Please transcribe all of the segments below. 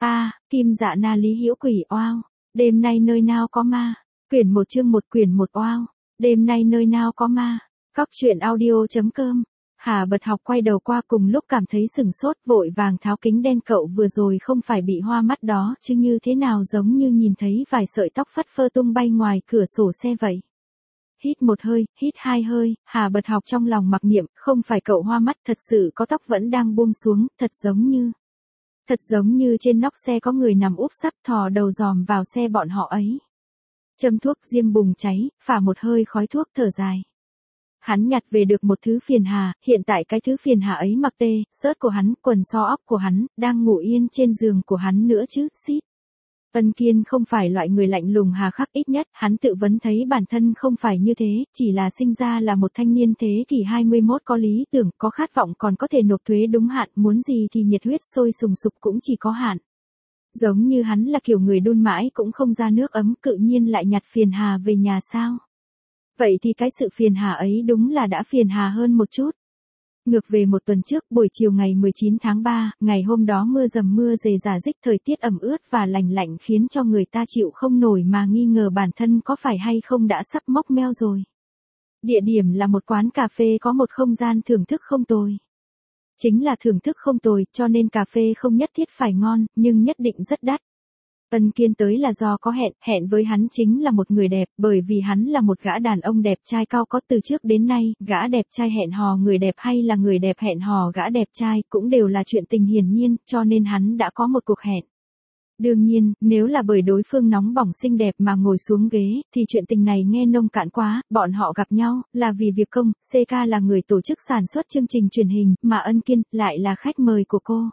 Kim Dạ Na Lý Hữu Quỷ oao. Đêm nay nơi nào có ma. Quyển 1 chương 1 quyển 1 oao. Đêm nay nơi nào có ma. Cóc truyện audio.com. Hà Bật Học quay đầu qua cùng lúc cảm thấy sửng sốt, vội vàng tháo kính đen. Cậu vừa rồi không phải bị hoa mắt đó chứ, như thế nào giống như nhìn thấy vài sợi tóc phất phơ tung bay ngoài cửa sổ xe vậy. Hít một hơi, hít hai hơi, Hà Bật Học trong lòng mặc niệm, không phải cậu hoa mắt, thật sự có tóc vẫn đang buông xuống, thật giống như trên nóc xe có người nằm úp sấp thò đầu dòm vào xe bọn họ ấy. Châm thuốc diêm bùng cháy, phả một hơi khói thuốc thở dài. Hắn nhặt về được một thứ phiền hà, hiện tại cái thứ phiền hà ấy mặc tê, sớt của hắn, quần so óc của hắn, đang ngủ yên trên giường của hắn nữa chứ, xít. Ân Kiên không phải loại người lạnh lùng hà khắc, ít nhất, hắn tự vấn thấy bản thân không phải như thế, chỉ là sinh ra là một thanh niên thế kỷ 21 có lý tưởng, có khát vọng còn có thể nộp thuế đúng hạn, muốn gì thì nhiệt huyết sôi sùng sục cũng chỉ có hạn. Giống như hắn là kiểu người đun mãi cũng không ra nước ấm, tự nhiên lại nhặt phiền hà về nhà sao? Vậy thì cái sự phiền hà ấy đúng là đã phiền hà hơn một chút. Ngược về một tuần trước, buổi chiều ngày 19 tháng 3, ngày hôm đó mưa dầm mưa rề rả rích, thời tiết ẩm ướt và lành lạnh khiến cho người ta chịu không nổi mà nghi ngờ bản thân có phải hay không đã sắp mốc meo rồi. Địa điểm là một quán cà phê có một không gian thưởng thức không tồi. Chính là thưởng thức không tồi, cho nên cà phê không nhất thiết phải ngon, nhưng nhất định rất đắt. Ân Kiên tới là do có hẹn với hắn chính là một người đẹp, bởi vì hắn là một gã đàn ông đẹp trai cao có. Từ trước đến nay, gã đẹp trai hẹn hò người đẹp hay là người đẹp hẹn hò gã đẹp trai cũng đều là chuyện tình hiển nhiên, cho nên hắn đã có một cuộc hẹn. Đương nhiên, nếu là bởi đối phương nóng bỏng xinh đẹp mà ngồi xuống ghế, thì chuyện tình này nghe nông cạn quá, bọn họ gặp nhau, là vì việc công, CK là người tổ chức sản xuất chương trình truyền hình, mà Ân Kiên, lại là khách mời của cô.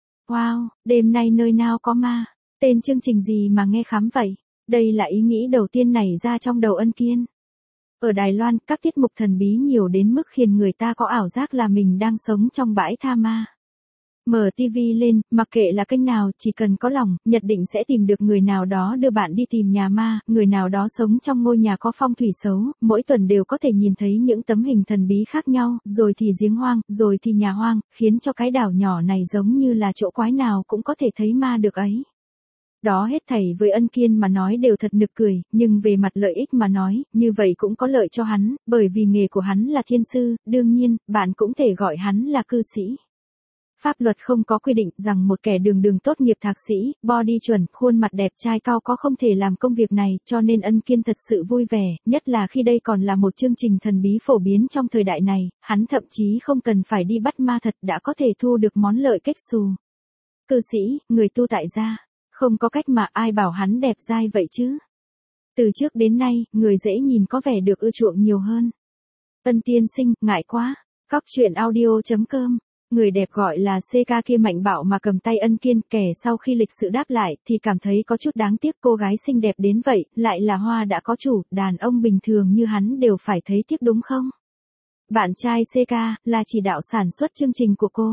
Wow, đêm nay nơi nào có ma. Tên chương trình gì mà nghe khắm vậy? Đây là ý nghĩ đầu tiên nảy ra trong đầu Ân Kiên. Ở Đài Loan, các tiết mục thần bí nhiều đến mức khiến người ta có ảo giác là mình đang sống trong bãi tha ma. Mở TV lên, mặc kệ là kênh nào, chỉ cần có lòng, nhất định sẽ tìm được người nào đó đưa bạn đi tìm nhà ma, người nào đó sống trong ngôi nhà có phong thủy xấu, mỗi tuần đều có thể nhìn thấy những tấm hình thần bí khác nhau, rồi thì giếng hoang, rồi thì nhà hoang, khiến cho cái đảo nhỏ này giống như là chỗ quái nào cũng có thể thấy ma được ấy. Đó hết thảy với Ân Kiên mà nói đều thật nực cười, nhưng về mặt lợi ích mà nói, như vậy cũng có lợi cho hắn, bởi vì nghề của hắn là thiên sư, đương nhiên, bạn cũng thể gọi hắn là cư sĩ. Pháp luật không có quy định rằng một kẻ đường tốt nghiệp thạc sĩ, body chuẩn, khuôn mặt đẹp trai cao có không thể làm công việc này, cho nên Ân Kiên thật sự vui vẻ, nhất là khi đây còn là một chương trình thần bí phổ biến trong thời đại này, hắn thậm chí không cần phải đi bắt ma thật đã có thể thu được món lợi kết xù. Cư sĩ, người tu tại gia. Không có cách mà ai bảo hắn đẹp dai vậy chứ. Từ trước đến nay, người dễ nhìn có vẻ được ưa chuộng nhiều hơn. Ân tiên sinh, ngại quá. Cóc truyện audio.com. Người đẹp gọi là CK kia mạnh bạo mà cầm tay Ân Kiên, kẻ sau khi lịch sự đáp lại thì cảm thấy có chút đáng tiếc, cô gái xinh đẹp đến vậy, lại là hoa đã có chủ, đàn ông bình thường như hắn đều phải thấy tiếc đúng không? Bạn trai CK, là chỉ đạo sản xuất chương trình của cô.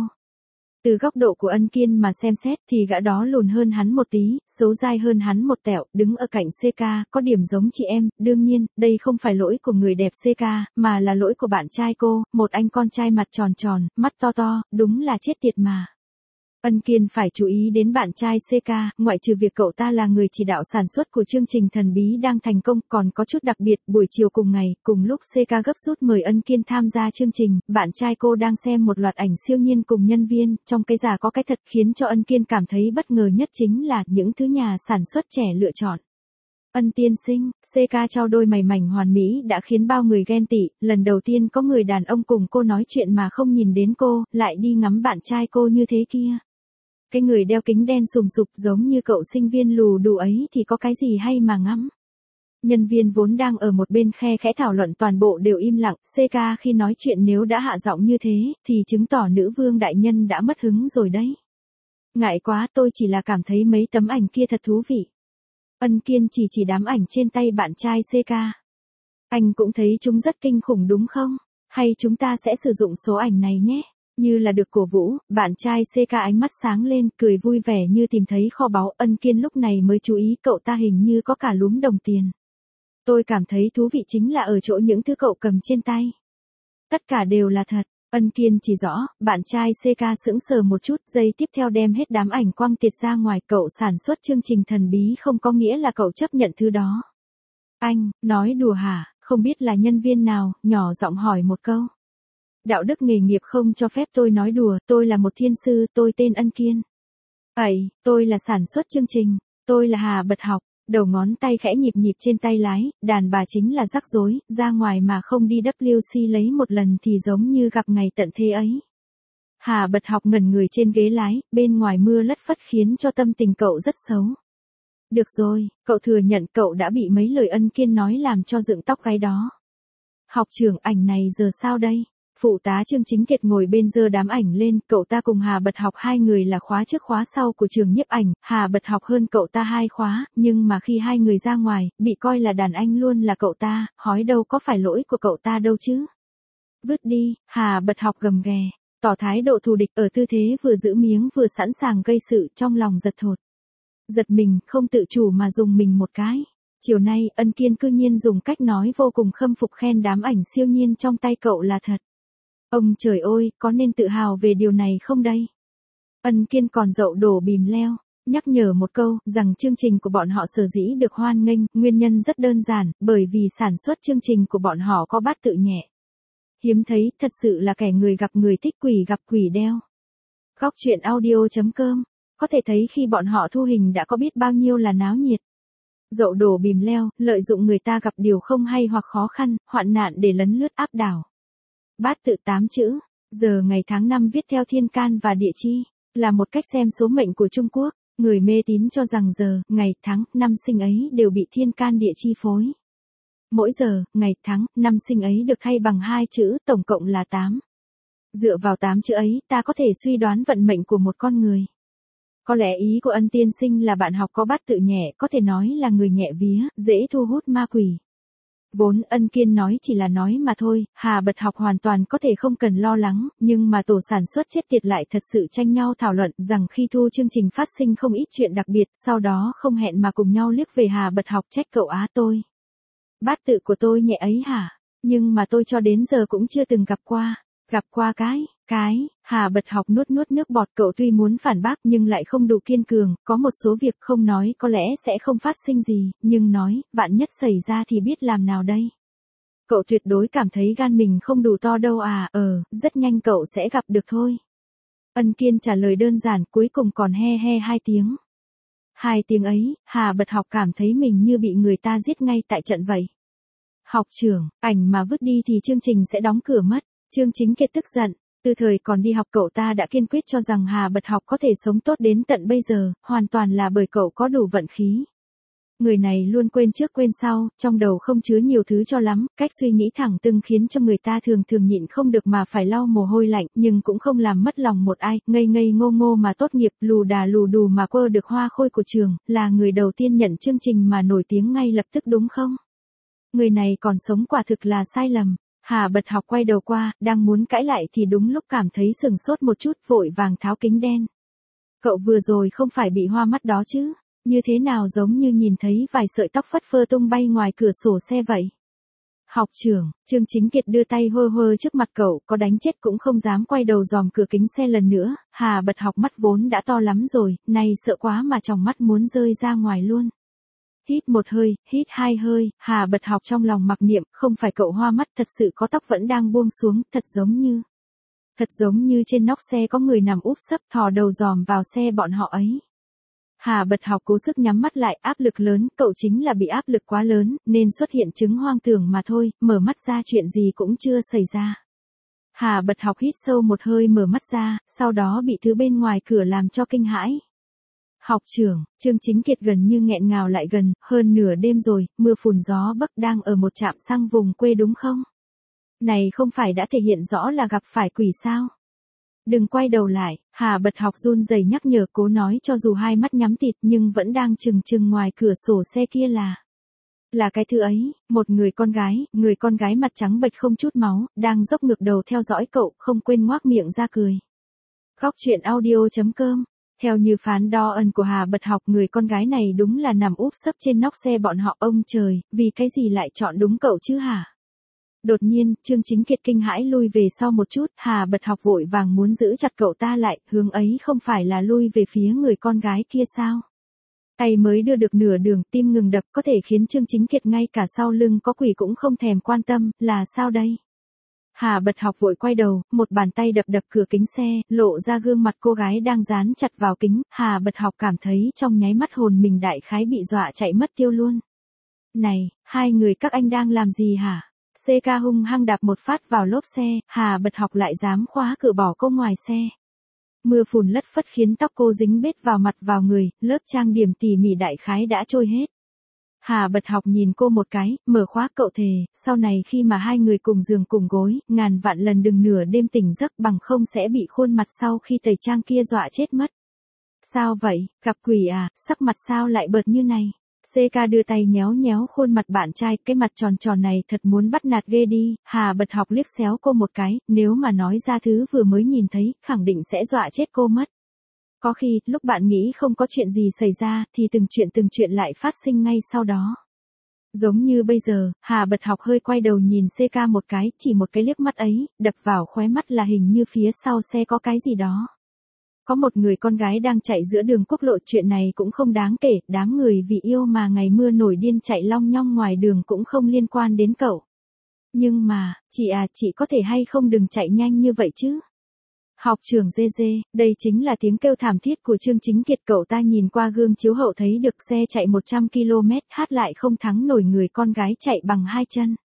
Từ góc độ của Ân Kiên mà xem xét thì gã đó lùn hơn hắn một tí, xấu dai hơn hắn một tẹo, đứng ở cạnh CK, có điểm giống chị em, đương nhiên, đây không phải lỗi của người đẹp CK, mà là lỗi của bạn trai cô, một anh con trai mặt tròn tròn, mắt to to, đúng là chết tiệt mà. Ân Kiên phải chú ý đến bạn trai CK, ngoại trừ việc cậu ta là người chỉ đạo sản xuất của chương trình thần bí đang thành công, còn có chút đặc biệt, buổi chiều cùng ngày, cùng lúc CK gấp rút mời Ân Kiên tham gia chương trình, bạn trai cô đang xem một loạt ảnh siêu nhiên cùng nhân viên, trong cái giả có cái thật, khiến cho Ân Kiên cảm thấy bất ngờ nhất chính là những thứ nhà sản xuất trẻ lựa chọn. Ân tiên sinh, CK trao đôi mày mảnh hoàn mỹ đã khiến bao người ghen tị, lần đầu tiên có người đàn ông cùng cô nói chuyện mà không nhìn đến cô, lại đi ngắm bạn trai cô như thế kia. Cái người đeo kính đen sùm sụp giống như cậu sinh viên lù đù ấy thì có cái gì hay mà ngắm. Nhân viên vốn đang ở một bên khe khẽ thảo luận toàn bộ đều im lặng, CK khi nói chuyện nếu đã hạ giọng như thế, thì chứng tỏ nữ vương đại nhân đã mất hứng rồi đấy. Ngại quá, tôi chỉ là cảm thấy mấy tấm ảnh kia thật thú vị. Ân Kiên chỉ đám ảnh trên tay bạn trai CK. Anh cũng thấy chúng rất kinh khủng đúng không? Hay chúng ta sẽ sử dụng số ảnh này nhé? Như là được cổ vũ, bạn trai CK ánh mắt sáng lên, cười vui vẻ như tìm thấy kho báu. Ân Kiên lúc này mới chú ý cậu ta hình như có cả lúm đồng tiền. Tôi cảm thấy thú vị chính là ở chỗ những thứ cậu cầm trên tay. Tất cả đều là thật. Ân Kiên chỉ rõ, bạn trai CK sững sờ một chút, giây tiếp theo đem hết đám ảnh quăng tiệt ra ngoài. Cậu sản xuất chương trình thần bí không có nghĩa là cậu chấp nhận thứ đó. Anh, nói đùa hả, không biết là nhân viên nào, nhỏ giọng hỏi một câu. Đạo đức nghề nghiệp không cho phép tôi nói đùa, tôi là một thiên sư, tôi tên Ân Kiên. Ấy, tôi là sản xuất chương trình, tôi là Hà Bật Học. Đầu ngón tay khẽ nhịp nhịp trên tay lái, đàn bà chính là rắc rối, ra ngoài mà không đi WC lấy một lần thì giống như gặp ngày tận thế ấy. Hà Bật Học ngẩn người trên ghế lái, bên ngoài mưa lất phất khiến cho tâm tình cậu rất xấu. Được rồi, cậu thừa nhận cậu đã bị mấy lời Ân Kiên nói làm cho dựng tóc gáy đó. Học trưởng, ảnh này giờ sao đây? Phụ tá Trương Chính Kiệt ngồi bên giơ đám ảnh lên, cậu ta cùng Hà Bật Học hai người là khóa trước khóa sau của trường nhiếp ảnh, Hà Bật Học hơn cậu ta 2 khóa, nhưng mà khi hai người ra ngoài, bị coi là đàn anh luôn là cậu ta, hói đâu có phải lỗi của cậu ta đâu chứ. Vứt đi, Hà Bật Học gầm ghè, tỏ thái độ thù địch ở tư thế vừa giữ miếng vừa sẵn sàng gây sự, trong lòng giật thột. Giật mình, không tự chủ mà dùng mình một cái. Chiều nay, Ân Kiên cư nhiên dùng cách nói vô cùng khâm phục khen đám ảnh siêu nhiên trong tay cậu là thật. Ông trời ơi, có nên tự hào về điều này không đây? Ân Kiên còn dậu đổ bìm leo, nhắc nhở một câu, rằng chương trình của bọn họ sở dĩ được hoan nghênh, nguyên nhân rất đơn giản, bởi vì sản xuất chương trình của bọn họ có bát tự nhẹ. Hiếm thấy, thật sự là kẻ người gặp người thích quỷ gặp quỷ đeo. Góc truyện audio.com, có thể thấy khi bọn họ thu hình đã có biết bao nhiêu là náo nhiệt. Dậu đổ bìm leo, lợi dụng người ta gặp điều không hay hoặc khó khăn, hoạn nạn để lấn lướt áp đảo. Bát tự 8 chữ, giờ ngày tháng năm viết theo thiên can và địa chi, là một cách xem số mệnh của Trung Quốc. Người mê tín cho rằng giờ, ngày, tháng, năm sinh ấy đều bị thiên can địa chi phối. Mỗi giờ, ngày, tháng, năm sinh ấy được thay bằng 2 chữ, tổng cộng là 8. Dựa vào 8 chữ ấy, ta có thể suy đoán vận mệnh của một con người. Có lẽ ý của Ân tiên sinh là bạn học có bát tự nhẹ, có thể nói là người nhẹ vía, dễ thu hút ma quỷ. Vốn Ân Kiên nói chỉ là nói mà thôi, Hà Bật Học hoàn toàn có thể không cần lo lắng, nhưng mà tổ sản xuất chết tiệt lại thật sự tranh nhau thảo luận rằng khi thu chương trình phát sinh không ít chuyện đặc biệt, sau đó không hẹn mà cùng nhau liếc về Hà Bật Học trách cậu á tôi. Bát tự của tôi nhẹ ấy hả? Nhưng mà tôi cho đến giờ cũng chưa từng gặp qua. Gặp qua cái, Hà Bật Học nuốt nước bọt, cậu tuy muốn phản bác nhưng lại không đủ kiên cường, có một số việc không nói có lẽ sẽ không phát sinh gì, nhưng nói, vạn nhất xảy ra thì biết làm nào đây. Cậu tuyệt đối cảm thấy gan mình không đủ to đâu à, rất nhanh cậu sẽ gặp được thôi. Ân Kiên trả lời đơn giản, cuối cùng còn he he 2 tiếng. 2 tiếng ấy, Hà Bật Học cảm thấy mình như bị người ta giết ngay tại trận vậy. Học trưởng, ảnh mà vứt đi thì chương trình sẽ đóng cửa mất. Trương Chính Kiệt tức giận, từ thời còn đi học cậu ta đã kiên quyết cho rằng Hà Bật Học có thể sống tốt đến tận bây giờ, hoàn toàn là bởi cậu có đủ vận khí. Người này luôn quên trước quên sau, trong đầu không chứa nhiều thứ cho lắm, cách suy nghĩ thẳng tưng khiến cho người ta thường nhịn không được mà phải lau mồ hôi lạnh, nhưng cũng không làm mất lòng một ai, ngây ngây ngô ngô mà tốt nghiệp, lù đà lù đù mà quơ được hoa khôi của trường, là người đầu tiên nhận chương trình mà nổi tiếng ngay lập tức đúng không? Người này còn sống quả thực là sai lầm. Hà Bật Học quay đầu qua, đang muốn cãi lại thì đúng lúc cảm thấy sừng sốt một chút, vội vàng tháo kính đen. Cậu vừa rồi không phải bị hoa mắt đó chứ? Như thế nào giống như nhìn thấy vài sợi tóc phất phơ tung bay ngoài cửa sổ xe vậy? Học trưởng, Trương Chính Kiệt đưa tay hơ hơ trước mặt cậu, có đánh chết cũng không dám quay đầu dòm cửa kính xe lần nữa. Hà Bật Học mắt vốn đã to lắm rồi, nay sợ quá mà tròng mắt muốn rơi ra ngoài luôn. Hít một hơi, hít 2 hơi, Hà Bật Học trong lòng mặc niệm, không phải cậu hoa mắt, thật sự có tóc vẫn đang buông xuống, thật giống như trên nóc xe có người nằm úp sấp thò đầu dòm vào xe bọn họ ấy. Hà Bật Học cố sức nhắm mắt lại, áp lực lớn, cậu chính là bị áp lực quá lớn, nên xuất hiện chứng hoang tưởng mà thôi, mở mắt ra chuyện gì cũng chưa xảy ra. Hà Bật Học hít sâu một hơi mở mắt ra, sau đó bị thứ bên ngoài cửa làm cho kinh hãi. Học trưởng, Trương Chính Kiệt gần như nghẹn ngào lại gần, hơn nửa đêm rồi, mưa phùn gió bấc đang ở một trạm xăng vùng quê đúng không? Này không phải đã thể hiện rõ là gặp phải quỷ sao? Đừng quay đầu lại, Hà Bật Học run rẩy nhắc nhở, cố nói cho dù hai mắt nhắm tịt nhưng vẫn đang chừng ngoài cửa sổ xe kia là cái thứ ấy, một người con gái mặt trắng bệch không chút máu, đang dốc ngược đầu theo dõi cậu, không quên ngoác miệng ra cười. Góc truyện audio.com. Theo như phán đo ân của Hà Bật Học, người con gái này đúng là nằm úp sấp trên nóc xe bọn họ. Ông trời, vì cái gì lại chọn đúng cậu chứ hả? Đột nhiên, Trương Chính Kiệt kinh hãi lui về sau một chút, Hà Bật Học vội vàng muốn giữ chặt cậu ta lại, hướng ấy không phải là lui về phía người con gái kia sao? Tay mới đưa được nửa đường, tim ngừng đập, có thể khiến Trương Chính Kiệt ngay cả sau lưng có quỷ cũng không thèm quan tâm, là sao đây? Hà Bật Học vội quay đầu, một bàn tay đập đập cửa kính xe, lộ ra gương mặt cô gái đang dán chặt vào kính, Hà Bật Học cảm thấy trong nháy mắt hồn mình đại khái bị dọa chạy mất tiêu luôn. Này, hai người các anh đang làm gì hả? CK hung hăng đạp một phát vào lốp xe, Hà Bật Học lại dám khóa cửa bỏ cô ngoài xe. Mưa phùn lất phất khiến tóc cô dính bết vào mặt vào người, lớp trang điểm tỉ mỉ đại khái đã trôi hết. Hà Bật Học nhìn cô một cái, mở khóa cậu thề, sau này khi mà hai người cùng giường cùng gối, ngàn vạn lần đừng nửa đêm tỉnh giấc bằng không sẽ bị khuôn mặt sau khi tẩy trang kia dọa chết mất. Sao vậy, gặp quỷ à, sắc mặt sao lại bợt như này? CK đưa tay nhéo nhéo khuôn mặt bạn trai, cái mặt tròn tròn này thật muốn bắt nạt ghê đi, Hà Bật Học liếc xéo cô một cái, nếu mà nói ra thứ vừa mới nhìn thấy, khẳng định sẽ dọa chết cô mất. Có khi, lúc bạn nghĩ không có chuyện gì xảy ra, thì từng chuyện lại phát sinh ngay sau đó. Giống như bây giờ, Hà Bật Học hơi quay đầu nhìn CK một cái, chỉ một cái liếc mắt ấy, đập vào khóe mắt là hình như phía sau xe có cái gì đó. Có một người con gái đang chạy giữa đường quốc lộ, chuyện này cũng không đáng kể, đám người vì yêu mà ngày mưa nổi điên chạy long nhong ngoài đường cũng không liên quan đến cậu. Nhưng mà, chị có thể hay không đừng chạy nhanh như vậy chứ? Học trưởng GG, đây chính là tiếng kêu thảm thiết của Trương Chính Kiệt, cậu ta nhìn qua gương chiếu hậu thấy được xe chạy 100 km hát lại không thắng nổi người con gái chạy bằng hai chân.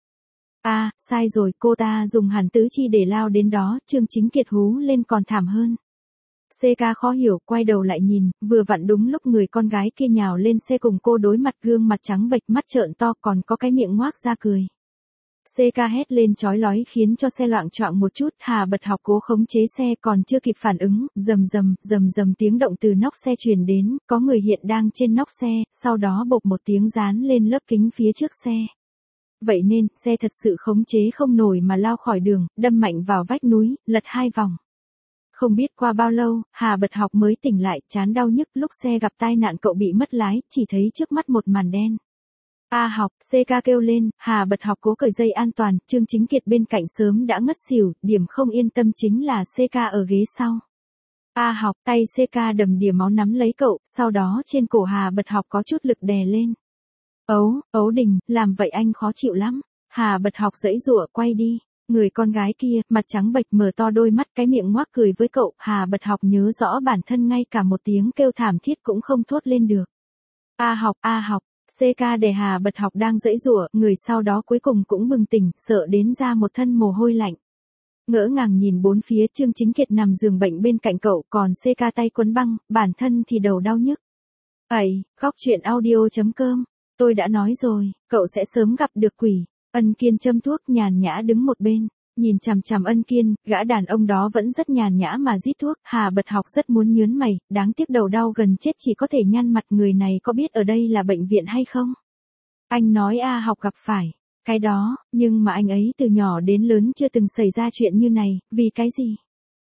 Sai rồi, cô ta dùng hẳn tứ chi để lao đến đó, Trương Chính Kiệt hú lên còn thảm hơn. CK khó hiểu, quay đầu lại nhìn, vừa vặn đúng lúc người con gái kia nhào lên xe cùng cô đối mặt, gương mặt trắng bệch, mắt trợn to, còn có cái miệng ngoác ra cười. CK hét lên chói lói khiến cho xe loạng choạng một chút, Hà Bật Học cố khống chế xe còn chưa kịp phản ứng, rầm rầm tiếng động từ nóc xe truyền đến, có người hiện đang trên nóc xe, sau đó bộp một tiếng dán lên lớp kính phía trước xe. Vậy nên, xe thật sự khống chế không nổi mà lao khỏi đường, đâm mạnh vào vách núi, lật hai vòng. Không biết qua bao lâu, Hà Bật Học mới tỉnh lại, trán đau nhức, lúc xe gặp tai nạn cậu bị mất lái, chỉ thấy trước mắt một màn đen. Học, CK kêu lên, Hà Bật Học cố cởi dây an toàn, Trương Chính Kiệt bên cạnh sớm đã ngất xỉu, điểm không yên tâm chính là CK ở ghế sau. Học, tay CK đầm đìa máu nắm lấy cậu, sau đó trên cổ Hà Bật Học có chút lực đè lên. Ấu Đình, làm vậy anh khó chịu lắm. Hà Bật Học giãy giụa, quay đi. Người con gái kia, mặt trắng bệch mở to đôi mắt, cái miệng ngoác cười với cậu, Hà Bật Học nhớ rõ bản thân ngay cả một tiếng kêu thảm thiết cũng không thốt lên được. Học, CK để Hà Bật Học đang giãy giụa, người sau đó cuối cùng cũng bừng tỉnh, sợ đến ra một thân mồ hôi lạnh. Ngỡ ngàng nhìn bốn phía, Trương Chính Kiệt nằm giường bệnh bên cạnh cậu, còn CK tay quấn băng, bản thân thì đầu đau nhức. Góc truyện audio.com, tôi đã nói rồi, cậu sẽ sớm gặp được quỷ. Ân Kiên châm thuốc nhàn nhã đứng một bên, nhìn chằm chằm Ân Kiên, gã đàn ông đó vẫn rất nhàn nhã mà rít thuốc, Hà Bật Học rất muốn nhớn mày, đáng tiếc đầu đau gần chết chỉ có thể nhăn mặt, người này có biết ở đây là bệnh viện hay không? Anh nói Học gặp phải cái đó, nhưng mà anh ấy từ nhỏ đến lớn chưa từng xảy ra chuyện như này, vì cái gì?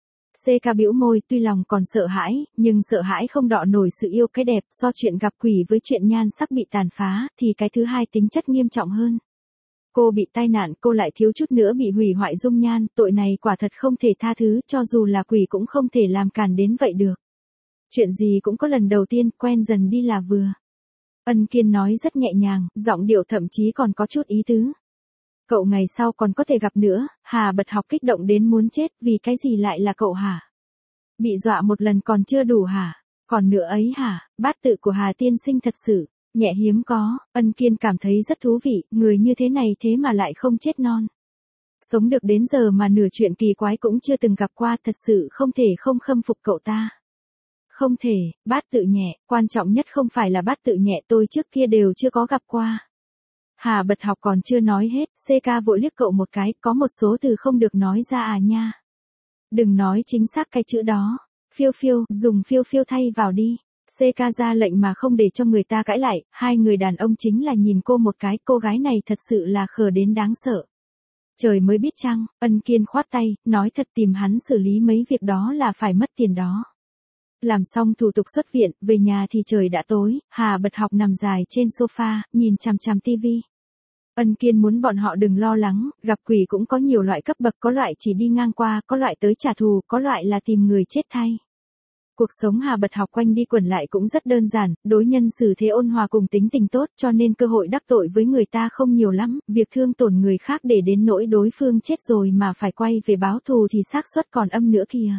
CK bĩu môi, tuy lòng còn sợ hãi, nhưng sợ hãi không đọ nổi sự yêu cái đẹp, so chuyện gặp quỷ với chuyện nhan sắc bị tàn phá, thì cái thứ hai tính chất nghiêm trọng hơn. Cô bị tai nạn, cô lại thiếu chút nữa bị hủy hoại dung nhan, tội này quả thật không thể tha thứ, cho dù là quỷ cũng không thể làm cản đến vậy được. Chuyện gì cũng có lần đầu tiên, quen dần đi là vừa. Ân Kiên nói rất nhẹ nhàng, giọng điệu thậm chí còn có chút ý tứ. Cậu ngày sau còn có thể gặp nữa. Hà Bật Học kích động đến muốn chết, vì cái gì lại là cậu hả? Bị dọa một lần còn chưa đủ hả? Còn nữa ấy hả? Bát tự của Hà tiên sinh thật sự nhẹ hiếm có. Ân Kiên cảm thấy rất thú vị, người như thế này thế mà lại không chết non. Sống được đến giờ mà nửa chuyện kỳ quái cũng chưa từng gặp qua, thật sự không thể không khâm phục cậu ta. Không thể, bát tự nhẹ, quan trọng nhất không phải là bát tự nhẹ, tôi trước kia đều chưa có gặp qua. Hà Bật Học còn chưa nói hết, CK vội liếc cậu một cái, có một số từ không được nói ra nha. Đừng nói chính xác cái chữ đó. Phiêu phiêu, dùng phiêu phiêu thay vào đi. CK ra lệnh mà không để cho người ta cãi lại, hai người đàn ông chính là nhìn cô một cái, cô gái này thật sự là khờ đến đáng sợ. Trời mới biết chăng, Ân Kiên khoát tay, nói thật tìm hắn xử lý mấy việc đó là phải mất tiền đó. Làm xong thủ tục xuất viện, về nhà thì trời đã tối, Hà Bật Học nằm dài trên sofa, nhìn chằm chằm tivi. Ân Kiên muốn bọn họ đừng lo lắng, gặp quỷ cũng có nhiều loại cấp bậc, có loại chỉ đi ngang qua, có loại tới trả thù, có loại là tìm người chết thay. Cuộc sống Hà Bật Học quanh đi quẩn lại cũng rất đơn giản, đối nhân xử thế ôn hòa cùng tính tình tốt, cho nên cơ hội đắc tội với người ta không nhiều lắm, việc thương tổn người khác để đến nỗi đối phương chết rồi mà phải quay về báo thù thì xác suất còn âm nữa kìa.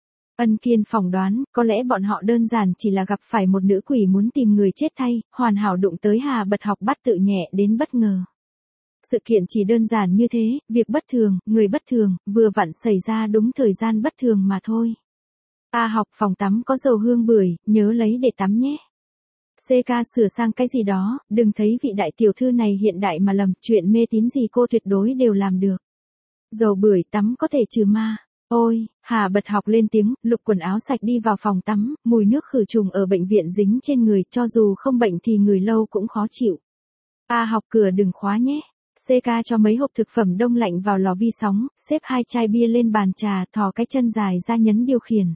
Ân Kiên phỏng đoán, có lẽ bọn họ đơn giản chỉ là gặp phải một nữ quỷ muốn tìm người chết thay, hoàn hảo đụng tới Hà Bật Học bắt tự nhẹ đến bất ngờ. Sự kiện chỉ đơn giản như thế, việc bất thường, người bất thường, vừa vặn xảy ra đúng thời gian bất thường mà thôi. A Học, phòng tắm có dầu hương bưởi, nhớ lấy để tắm nhé. CK sửa sang cái gì đó, đừng thấy vị đại tiểu thư này hiện đại mà lầm, chuyện mê tín gì cô tuyệt đối đều làm được. Dầu bưởi tắm có thể trừ ma. Ôi, Hà Bật Học lên tiếng, lục quần áo sạch đi vào phòng tắm, mùi nước khử trùng ở bệnh viện dính trên người, cho dù không bệnh thì người lâu cũng khó chịu. A Học, cửa đừng khóa nhé. CK cho mấy hộp thực phẩm đông lạnh vào lò vi sóng, xếp 2 chai bia lên bàn trà, thò cái chân dài ra nhấn điều khiển.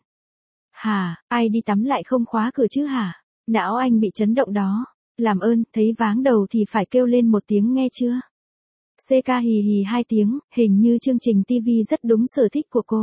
Hả, ai đi tắm lại không khóa cửa chứ hả? Não anh bị chấn động đó. Làm ơn, thấy váng đầu thì phải kêu lên một tiếng nghe chưa? CK hì hì 2 tiếng, hình như chương trình TV rất đúng sở thích của cô.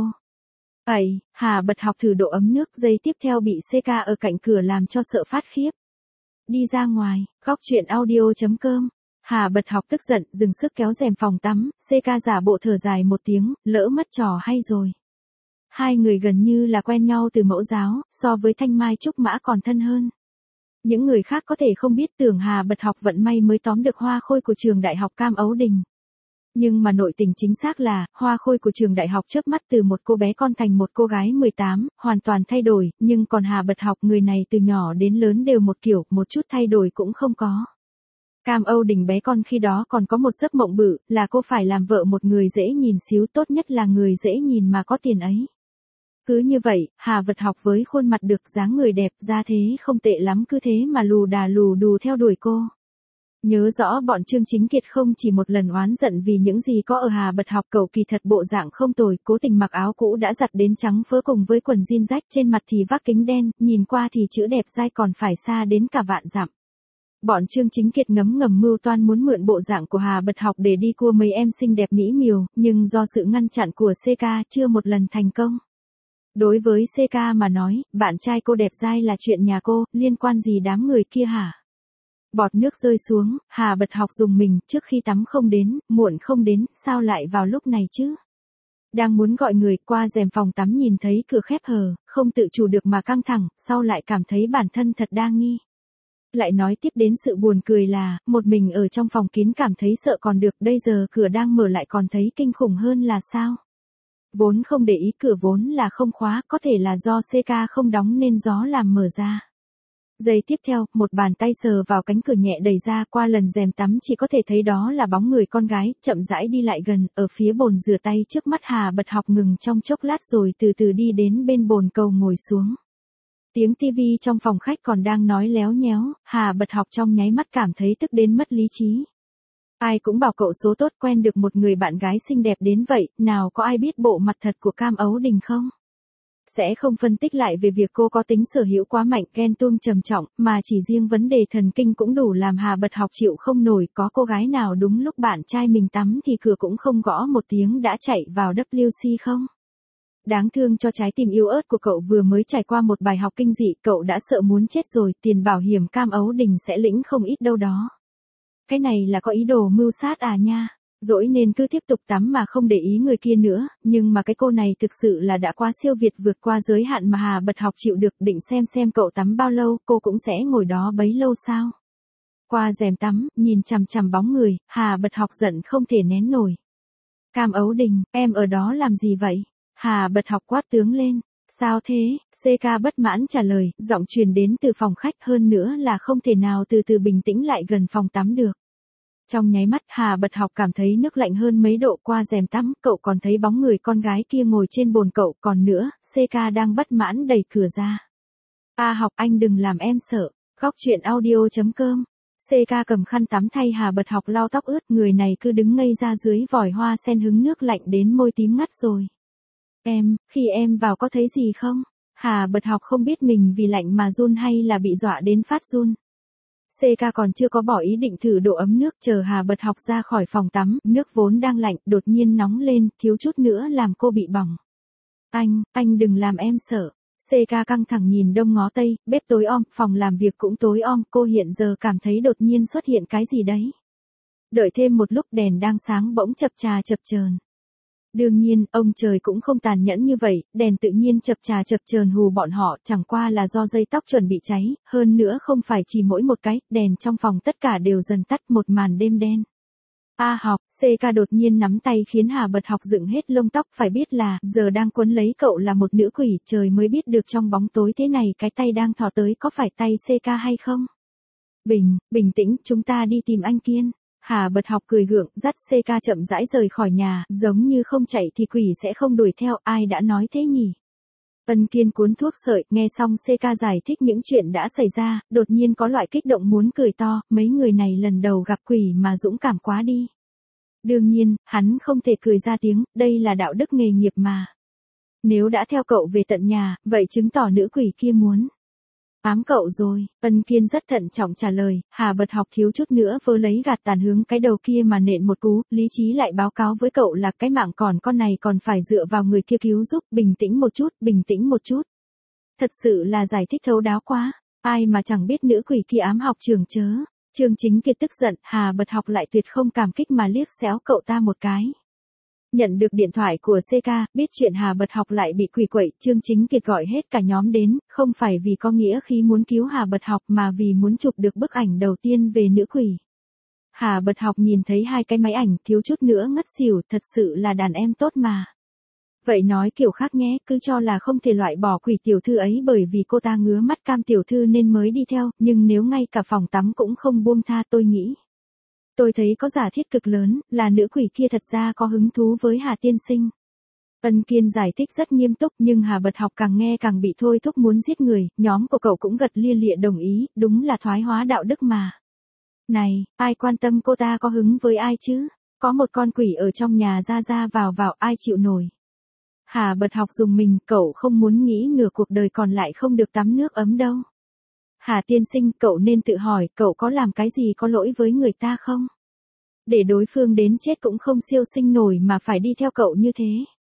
Vậy, Hà Bật Học thử độ ấm nước, giây tiếp theo bị CK ở cạnh cửa làm cho sợ phát khiếp. Đi ra ngoài, góc chuyện audio.com. Hà Bật Học tức giận, dừng sức kéo rèm phòng tắm, CK giả bộ thở dài một tiếng, lỡ mất trò hay rồi. Hai người gần như là quen nhau từ mẫu giáo, so với Thanh Mai Trúc Mã còn thân hơn. Những người khác có thể không biết, tưởng Hà Bật Học vận may mới tóm được hoa khôi của trường đại học Cam Ấu Đình. Nhưng mà nội tình chính xác là, hoa khôi của trường đại học chớp mắt từ một cô bé con thành một cô gái 18, hoàn toàn thay đổi, nhưng còn Hà Bật Học người này từ nhỏ đến lớn đều một kiểu, một chút thay đổi cũng không có. Cam Âu Đình bé con khi đó còn có một giấc mộng bự, là cô phải làm vợ một người dễ nhìn xíu, tốt nhất là người dễ nhìn mà có tiền ấy. Cứ như vậy, Hà Bật Học với khuôn mặt được, dáng người đẹp, ra thế không tệ lắm, cứ thế mà lù đà lù đù theo đuổi cô. Nhớ rõ bọn Trương Chính Kiệt không chỉ một lần oán giận vì những gì có ở Hà Bật Học, cậu kỳ thật bộ dạng không tồi, cố tình mặc áo cũ đã giặt đến trắng phớ cùng với quần jean rách, trên mặt thì vác kính đen, nhìn qua thì chữ đẹp dai còn phải xa đến cả vạn dặm. Bọn Trương Chính Kiệt ngấm ngầm mưu toan muốn mượn bộ dạng của Hà Bật Học để đi cua mấy em xinh đẹp mỹ miều, nhưng do sự ngăn chặn của CK chưa một lần thành công. Đối với CK mà nói, bạn trai cô đẹp dai là chuyện nhà cô, liên quan gì đám người kia hả? Bọt nước rơi xuống, Hà Bật Học dùng mình, trước khi tắm không đến, muộn không đến, sao lại vào lúc này chứ? Đang muốn gọi người, qua rèm phòng tắm nhìn thấy cửa khép hờ, không tự chủ được mà căng thẳng, sau lại cảm thấy bản thân thật đa nghi. Lại nói tiếp đến sự buồn cười là, một mình ở trong phòng kín cảm thấy sợ còn được, đây giờ cửa đang mở lại còn thấy kinh khủng hơn là sao? Vốn không để ý, cửa vốn là không khóa, có thể là do CK không đóng nên gió làm mở ra. Giây tiếp theo, một bàn tay sờ vào cánh cửa nhẹ đẩy ra, qua lần rèm tắm chỉ có thể thấy đó là bóng người con gái, chậm rãi đi lại gần, ở phía bồn rửa tay trước mắt Hà Bật Học ngừng trong chốc lát rồi từ từ đi đến bên bồn cầu ngồi xuống. Tiếng tivi trong phòng khách còn đang nói léo nhéo, Hà Bật Học trong nháy mắt cảm thấy tức đến mất lý trí. Ai cũng bảo cậu số tốt, quen được một người bạn gái xinh đẹp đến vậy, nào có ai biết bộ mặt thật của Cam Ấu Đình không? Sẽ không phân tích lại về việc cô có tính sở hữu quá mạnh, ghen tuông trầm trọng, mà chỉ riêng vấn đề thần kinh cũng đủ làm Hà Bật Học chịu không nổi. Có cô gái nào đúng lúc bạn trai mình tắm thì cửa cũng không gõ một tiếng đã chạy vào WC không? Đáng thương cho trái tim yếu ớt của cậu vừa mới trải qua một bài học kinh dị, cậu đã sợ muốn chết rồi, tiền bảo hiểm Cam Ấu Đình sẽ lĩnh không ít đâu đó. Cái này là có ý đồ mưu sát à nha. Dỗi nên cứ tiếp tục tắm mà không để ý người kia nữa, nhưng mà cái cô này thực sự là đã quá siêu việt, vượt qua giới hạn mà Hà Bật Học chịu được, định xem cậu tắm bao lâu, cô cũng sẽ ngồi đó bấy lâu sao. Qua rèm tắm, nhìn chằm chằm bóng người, Hà Bật Học giận không thể nén nổi. Cam Ấu Đình, em ở đó làm gì vậy? Hà Bật Học quát tướng lên. Sao thế? CK bất mãn trả lời, giọng truyền đến từ phòng khách, hơn nữa là không thể nào từ từ bình tĩnh lại gần phòng tắm được. Trong nháy mắt, Hà Bật Học cảm thấy nước lạnh hơn mấy độ. Qua rèm tắm, cậu còn thấy bóng người con gái kia ngồi trên bồn cậu, còn nữa, CK đang bất mãn đẩy cửa ra. A Học, anh đừng làm em sợ. Góc chuyện audio.com. CK cầm khăn tắm thay Hà Bật Học lau tóc ướt, người này cứ đứng ngây ra dưới vòi hoa sen hứng nước lạnh đến môi tím ngắt rồi. Khi em vào có thấy gì không? Hà Bật Học không biết mình vì lạnh mà run hay là bị dọa đến phát run. CK còn chưa có bỏ ý định thử độ ấm nước, chờ Hà Bật Học ra khỏi phòng tắm, nước vốn đang lạnh, đột nhiên nóng lên, thiếu chút nữa làm cô bị bỏng. Anh đừng làm em sợ. CK căng thẳng nhìn đông ngó tây, bếp tối om, phòng làm việc cũng tối om, cô hiện giờ cảm thấy đột nhiên xuất hiện cái gì đấy. Đợi thêm một lúc đèn đang sáng bỗng chập chờn. Đương nhiên, ông trời cũng không tàn nhẫn như vậy, đèn tự nhiên chập chờn hù bọn họ, chẳng qua là do dây tóc chuẩn bị cháy, hơn nữa không phải chỉ mỗi một cái, đèn trong phòng tất cả đều dần tắt, một màn đêm đen. Học, CK đột nhiên nắm tay khiến Hà Bật Học dựng hết lông tóc, phải biết là, giờ đang quấn lấy cậu là một nữ quỷ, trời mới biết được trong bóng tối thế này cái tay đang thò tới có phải tay CK hay không. Bình tĩnh, chúng ta đi tìm anh Kiên. Hà Bật Học cười gượng, dắt CK chậm rãi rời khỏi nhà, giống như không chạy thì quỷ sẽ không đuổi theo, ai đã nói thế nhỉ? Ân Kiên cuốn thuốc sợi, nghe xong CK giải thích những chuyện đã xảy ra, đột nhiên có loại kích động muốn cười to, mấy người này lần đầu gặp quỷ mà dũng cảm quá đi. Đương nhiên, hắn không thể cười ra tiếng, đây là đạo đức nghề nghiệp mà. Nếu đã theo cậu về tận nhà, vậy chứng tỏ nữ quỷ kia muốn ám cậu rồi. Ân Kiên rất thận trọng trả lời, Hà Bật Học thiếu chút nữa vơ lấy gạt tàn hướng cái đầu kia mà nện một cú, lý trí lại báo cáo với cậu là cái mạng con này còn phải dựa vào người kia cứu giúp, bình tĩnh một chút. Thật sự là giải thích thấu đáo quá, ai mà chẳng biết nữ quỷ kia ám học trường chớ. Trương Chính Kiệt tức giận, Hà Bật Học lại tuyệt không cảm kích mà liếc xéo cậu ta một cái. Nhận được điện thoại của CK, biết chuyện Hà Bật Học lại bị quỷ quậy, Trương Chính Kiệt gọi hết cả nhóm đến, không phải vì có nghĩa khí muốn cứu Hà Bật Học mà vì muốn chụp được bức ảnh đầu tiên về nữ quỷ. Hà Bật Học nhìn thấy hai cái máy ảnh, thiếu chút nữa ngất xỉu, thật sự là đàn em tốt mà. Vậy nói kiểu khác nhé, cứ cho là không thể loại bỏ quỷ tiểu thư ấy bởi vì cô ta ngứa mắt Cam tiểu thư nên mới đi theo, nhưng nếu ngay cả phòng tắm cũng không buông tha tôi nghĩ. Tôi thấy có giả thiết cực lớn, là nữ quỷ kia thật ra có hứng thú với Hà tiên sinh. Ân Kiên giải thích rất nghiêm túc nhưng Hà Bật Học càng nghe càng bị thôi thúc muốn giết người, nhóm của cậu cũng gật lia lịa đồng ý, đúng là thoái hóa đạo đức mà. Này, ai quan tâm cô ta có hứng với ai chứ? Có một con quỷ ở trong nhà ra vào ai chịu nổi. Hà Bật Học dùng mình, cậu không muốn nghĩ nửa cuộc đời còn lại không được tắm nước ấm đâu. Hà tiên sinh, cậu nên tự hỏi, cậu có làm cái gì có lỗi với người ta không? Để đối phương đến chết cũng không siêu sinh nổi mà phải đi theo cậu như thế.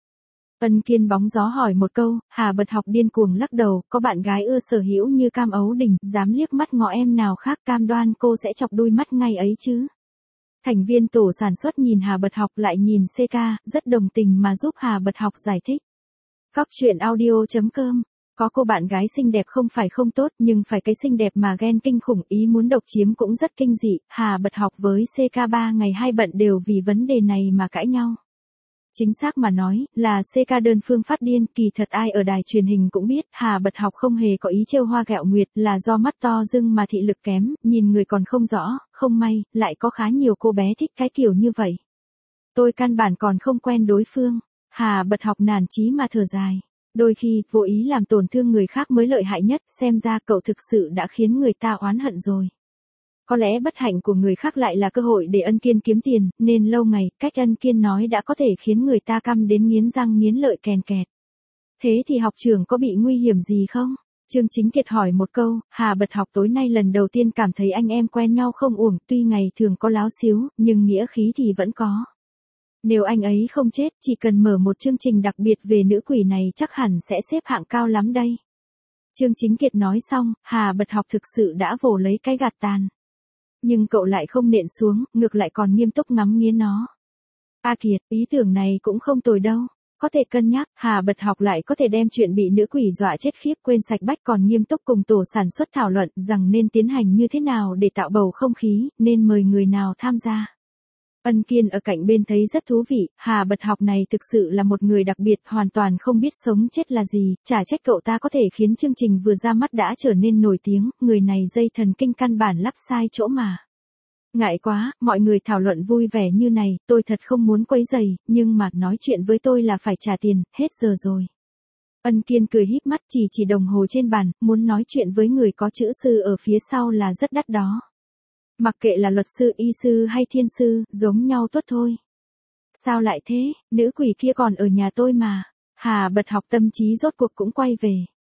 Ân Kiên bóng gió hỏi một câu, Hà Bật Học điên cuồng lắc đầu, có bạn gái ưa sở hữu như Cam Ấu Đình, dám liếc mắt ngó em nào khác cam đoan cô sẽ chọc đuôi mắt ngay ấy chứ. Thành viên tổ sản xuất nhìn Hà Bật Học lại nhìn CK, rất đồng tình mà giúp Hà Bật Học giải thích. Góc truyện audio.com. Có cô bạn gái xinh đẹp không phải không tốt nhưng phải cái xinh đẹp mà ghen kinh khủng, ý muốn độc chiếm cũng rất kinh dị. Hà Bật Học với CK 3 ngày 2 bận đều vì vấn đề này mà cãi nhau. Chính xác mà nói, là CK đơn phương phát điên, kỳ thật ai ở đài truyền hình cũng biết, Hà Bật Học không hề có ý trêu hoa ghẹo nguyệt, là do mắt to dưng mà thị lực kém, nhìn người còn không rõ, không may, lại có khá nhiều cô bé thích cái kiểu như vậy. Tôi căn bản còn không quen đối phương. Hà Bật Học nản chí mà thở dài. Đôi khi, vô ý làm tổn thương người khác mới lợi hại nhất, xem ra cậu thực sự đã khiến người ta oán hận rồi. Có lẽ bất hạnh của người khác lại là cơ hội để Ân Kiên kiếm tiền, nên lâu ngày, cách Ân Kiên nói đã có thể khiến người ta căm đến nghiến răng nghiến lợi kèn kẹt. Thế thì học trưởng có bị nguy hiểm gì không? Trương Chính Kiệt hỏi một câu, Hà Bật Học tối nay lần đầu tiên cảm thấy anh em quen nhau không uổng, tuy ngày thường có láo xíu, nhưng nghĩa khí thì vẫn có. Nếu anh ấy không chết, chỉ cần mở một chương trình đặc biệt về nữ quỷ này chắc hẳn sẽ xếp hạng cao lắm đây. Trương Chính Kiệt nói xong, Hà Bật Học thực sự đã vồ lấy cái gạt tàn. Nhưng cậu lại không nện xuống, ngược lại còn nghiêm túc ngắm nghía nó. Kiệt, ý tưởng này cũng không tồi đâu. Có thể cân nhắc, Hà Bật Học lại có thể đem chuyện bị nữ quỷ dọa chết khiếp quên sạch bách còn nghiêm túc cùng tổ sản xuất thảo luận rằng nên tiến hành như thế nào để tạo bầu không khí, nên mời người nào tham gia. Ân Kiên ở cạnh bên thấy rất thú vị, Hà Bật Học này thực sự là một người đặc biệt, hoàn toàn không biết sống chết là gì, chả trách cậu ta có thể khiến chương trình vừa ra mắt đã trở nên nổi tiếng, người này dây thần kinh căn bản lắp sai chỗ mà. Ngại quá, mọi người thảo luận vui vẻ như này, tôi thật không muốn quấy rầy, nhưng mà nói chuyện với tôi là phải trả tiền, hết giờ rồi. Ân Kiên cười híp mắt chỉ đồng hồ trên bàn, muốn nói chuyện với người có chữ sư ở phía sau là rất đắt đó. Mặc kệ là luật sư, y sư hay thiên sư, giống nhau tuốt thôi. Sao lại thế, nữ quỷ kia còn ở nhà tôi mà. Hà Bật Học tâm trí rốt cuộc cũng quay về.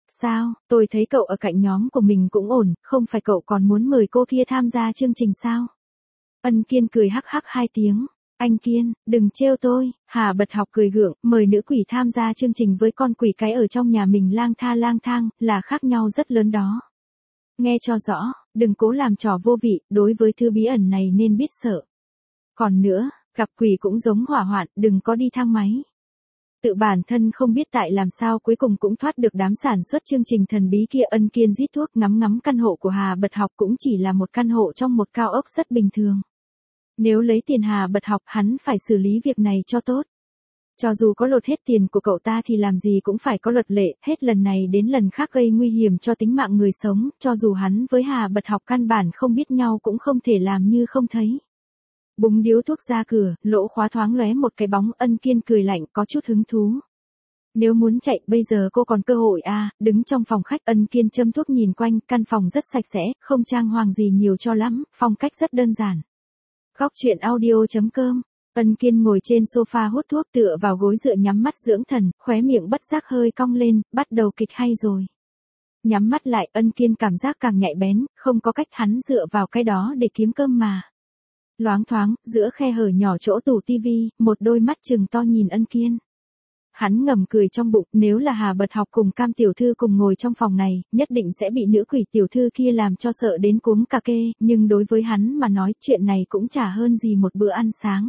Sao, tôi thấy cậu ở cạnh nhóm của mình cũng ổn, không phải cậu còn muốn mời cô kia tham gia chương trình sao? Ân Kiên cười hắc hắc hai tiếng. Anh Kiên, đừng trêu tôi. Hà Bật Học cười gượng, mời nữ quỷ tham gia chương trình với con quỷ cái ở trong nhà mình lang thang, là khác nhau rất lớn đó. Nghe cho rõ, đừng cố làm trò vô vị, đối với thứ bí ẩn này nên biết sợ. Còn nữa, gặp quỷ cũng giống hỏa hoạn, đừng có đi thang máy. Tự bản thân không biết tại làm sao cuối cùng cũng thoát được đám sản xuất chương trình thần bí kia. Ân Kiên rít thuốc ngắm ngắm căn hộ của Hà Bật Học, cũng chỉ là một căn hộ trong một cao ốc rất bình thường. Nếu lấy tiền Hà Bật Học, hắn phải xử lý việc này cho tốt. Cho dù có lột hết tiền của cậu ta thì làm gì cũng phải có luật lệ, hết lần này đến lần khác gây nguy hiểm cho tính mạng người sống, cho dù hắn với Hà Bật Học căn bản không biết nhau cũng không thể làm như không thấy. Búng điếu thuốc ra cửa, lỗ khóa thoáng lóe một cái bóng. Ân Kiên cười lạnh, có chút hứng thú. Nếu muốn chạy, bây giờ cô còn cơ hội à? Đứng trong phòng khách, Ân Kiên châm thuốc nhìn quanh, căn phòng rất sạch sẽ, không trang hoàng gì nhiều cho lắm, phong cách rất đơn giản. Góc truyện audio.com. Ân Kiên ngồi trên sofa hút thuốc, tựa vào gối dựa nhắm mắt dưỡng thần, khóe miệng bất giác hơi cong lên, bắt đầu kịch hay rồi. Nhắm mắt lại, Ân Kiên cảm giác càng nhạy bén, không có cách, hắn dựa vào cái đó để kiếm cơm mà. Loáng thoáng, giữa khe hở nhỏ chỗ tủ tivi, một đôi mắt trừng to nhìn Ân Kiên. Hắn ngầm cười trong bụng, nếu là Hà Bật Học cùng Cam tiểu thư cùng ngồi trong phòng này, nhất định sẽ bị nữ quỷ tiểu thư kia làm cho sợ đến cuống cà kê, nhưng đối với hắn mà nói, chuyện này cũng chả hơn gì một bữa ăn sáng.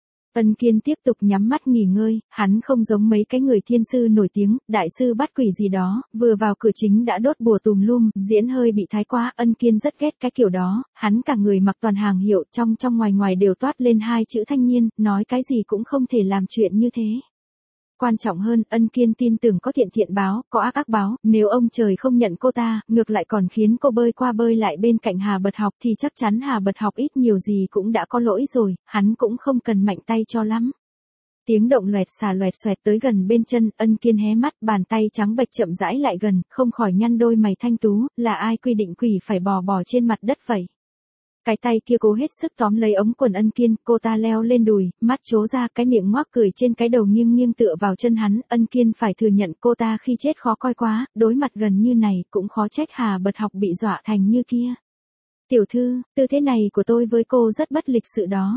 Ân Kiên tiếp tục nhắm mắt nghỉ ngơi, hắn không giống mấy cái người thiên sư nổi tiếng, đại sư bắt quỷ gì đó, vừa vào cửa chính đã đốt bùa tùm lum, diễn hơi bị thái quá. Ân Kiên rất ghét cái kiểu đó, hắn cả người mặc toàn hàng hiệu, trong ngoài đều toát lên hai chữ thanh niên, nói cái gì cũng không thể làm chuyện như thế. Quan trọng hơn, Ân Kiên tin tưởng có thiện báo, có ác báo, nếu ông trời không nhận cô ta, ngược lại còn khiến cô bơi qua bơi lại bên cạnh Hà Bật Học thì chắc chắn Hà Bật Học ít nhiều gì cũng đã có lỗi rồi, hắn cũng không cần mạnh tay cho lắm. Tiếng động loẹt xà loẹt xoẹt tới gần bên chân. Ân Kiên hé mắt, bàn tay trắng bệch chậm rãi lại gần, không khỏi nhăn đôi mày thanh tú, là ai quy định quỷ phải bò trên mặt đất vậy? Cái tay kia cố hết sức tóm lấy ống quần Ân Kiên, cô ta leo lên đùi, mắt trố ra, cái miệng ngoác cười trên cái đầu nghiêng tựa vào chân hắn. Ân Kiên phải thừa nhận cô ta khi chết khó coi quá, đối mặt gần như này, cũng khó trách Hà Bật Học bị dọa thành như kia. Tiểu thư, tư thế này của tôi với cô rất bất lịch sự đó.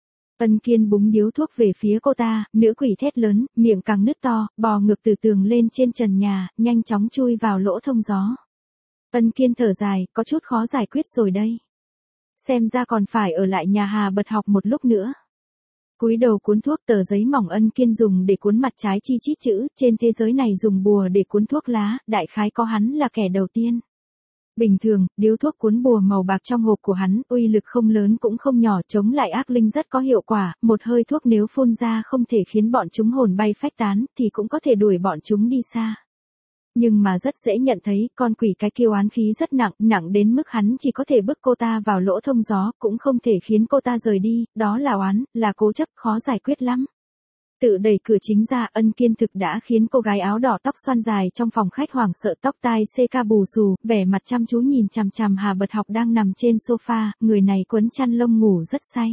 Ân Kiên búng điếu thuốc về phía cô ta, nữ quỷ thét lớn, miệng càng nứt to, bò ngược từ tường lên trên trần nhà, nhanh chóng chui vào lỗ thông gió. Ân Kiên thở dài, có chút khó giải quyết rồi đây. Xem ra còn phải ở lại nhà Hà Bật Học một lúc nữa. Cúi đầu cuốn thuốc, tờ giấy mỏng Ân Kiên dùng để cuốn mặt trái chi chít chữ, trên thế giới này dùng bùa để cuốn thuốc lá, đại khái có hắn là kẻ đầu tiên. Bình thường, điếu thuốc cuốn bùa màu bạc trong hộp của hắn, uy lực không lớn cũng không nhỏ, chống lại ác linh rất có hiệu quả, một hơi thuốc nếu phun ra không thể khiến bọn chúng hồn bay phách tán, thì cũng có thể đuổi bọn chúng đi xa. Nhưng mà rất dễ nhận thấy, con quỷ cái kiêu oán khí rất nặng đến mức hắn chỉ có thể bức cô ta vào lỗ thông gió, cũng không thể khiến cô ta rời đi, đó là oán, là cố chấp, khó giải quyết lắm. Tự đẩy cửa chính ra, Ân Kiên thực đã khiến cô gái áo đỏ tóc xoăn dài trong phòng khách hoảng sợ, tóc tai xê ca bù xù, vẻ mặt chăm chú nhìn chằm chằm Hà Bật Học đang nằm trên sofa, người này quấn chăn lông ngủ rất say.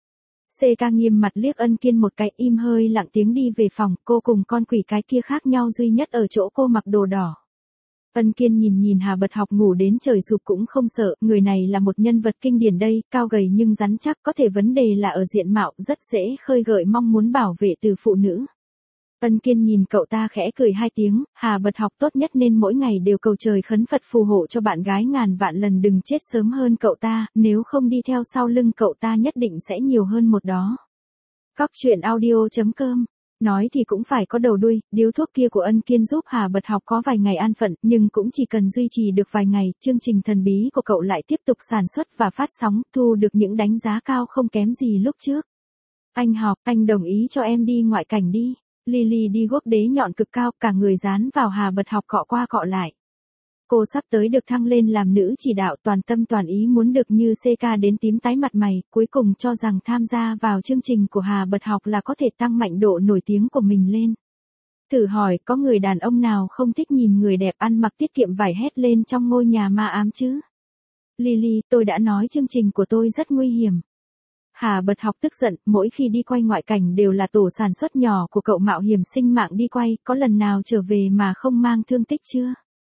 CK nghiêm mặt liếc Ân Kiên một cái, im hơi lặng tiếng đi về phòng. Cô cùng con quỷ cái kia khác nhau duy nhất ở chỗ cô mặc đồ đỏ. Ân Kiên nhìn Hà Bật Học ngủ đến trời sụp cũng không sợ, người này là một nhân vật kinh điển đây, cao gầy nhưng rắn chắc, có thể vấn đề là ở diện mạo, rất dễ khơi gợi mong muốn bảo vệ từ phụ nữ. Ân Kiên nhìn cậu ta khẽ cười hai tiếng, Hà Bật Học tốt nhất nên mỗi ngày đều cầu trời khấn Phật phù hộ cho bạn gái ngàn vạn lần đừng chết sớm hơn cậu ta, nếu không đi theo sau lưng cậu ta nhất định sẽ nhiều hơn một đó. Góc truyện audio.com. Nói thì cũng phải có đầu đuôi, điếu thuốc kia của Ân Kiên giúp Hà Bật Học có vài ngày an phận, nhưng cũng chỉ cần duy trì được vài ngày, chương trình thần bí của cậu lại tiếp tục sản xuất và phát sóng, thu được những đánh giá cao không kém gì lúc trước. Anh Học, anh đồng ý cho em đi ngoại cảnh đi. Lily đi guốc đế nhọn cực cao, cả người dán vào Hà Bật Học cọ qua cọ lại. Cô sắp tới được thăng lên làm nữ chỉ đạo, toàn tâm toàn ý muốn được như CK đến tím tái mặt mày, cuối cùng cho rằng tham gia vào chương trình của Hà Bật Học là có thể tăng mạnh độ nổi tiếng của mình lên. Thử hỏi, có người đàn ông nào không thích nhìn người đẹp ăn mặc tiết kiệm vải hét lên trong ngôi nhà ma ám chứ? Lily, tôi đã nói chương trình của tôi rất nguy hiểm. Hà Bật Học tức giận, mỗi khi đi quay ngoại cảnh đều là tổ sản xuất nhỏ của cậu mạo hiểm sinh mạng đi quay, có lần nào trở về mà không mang thương tích chưa?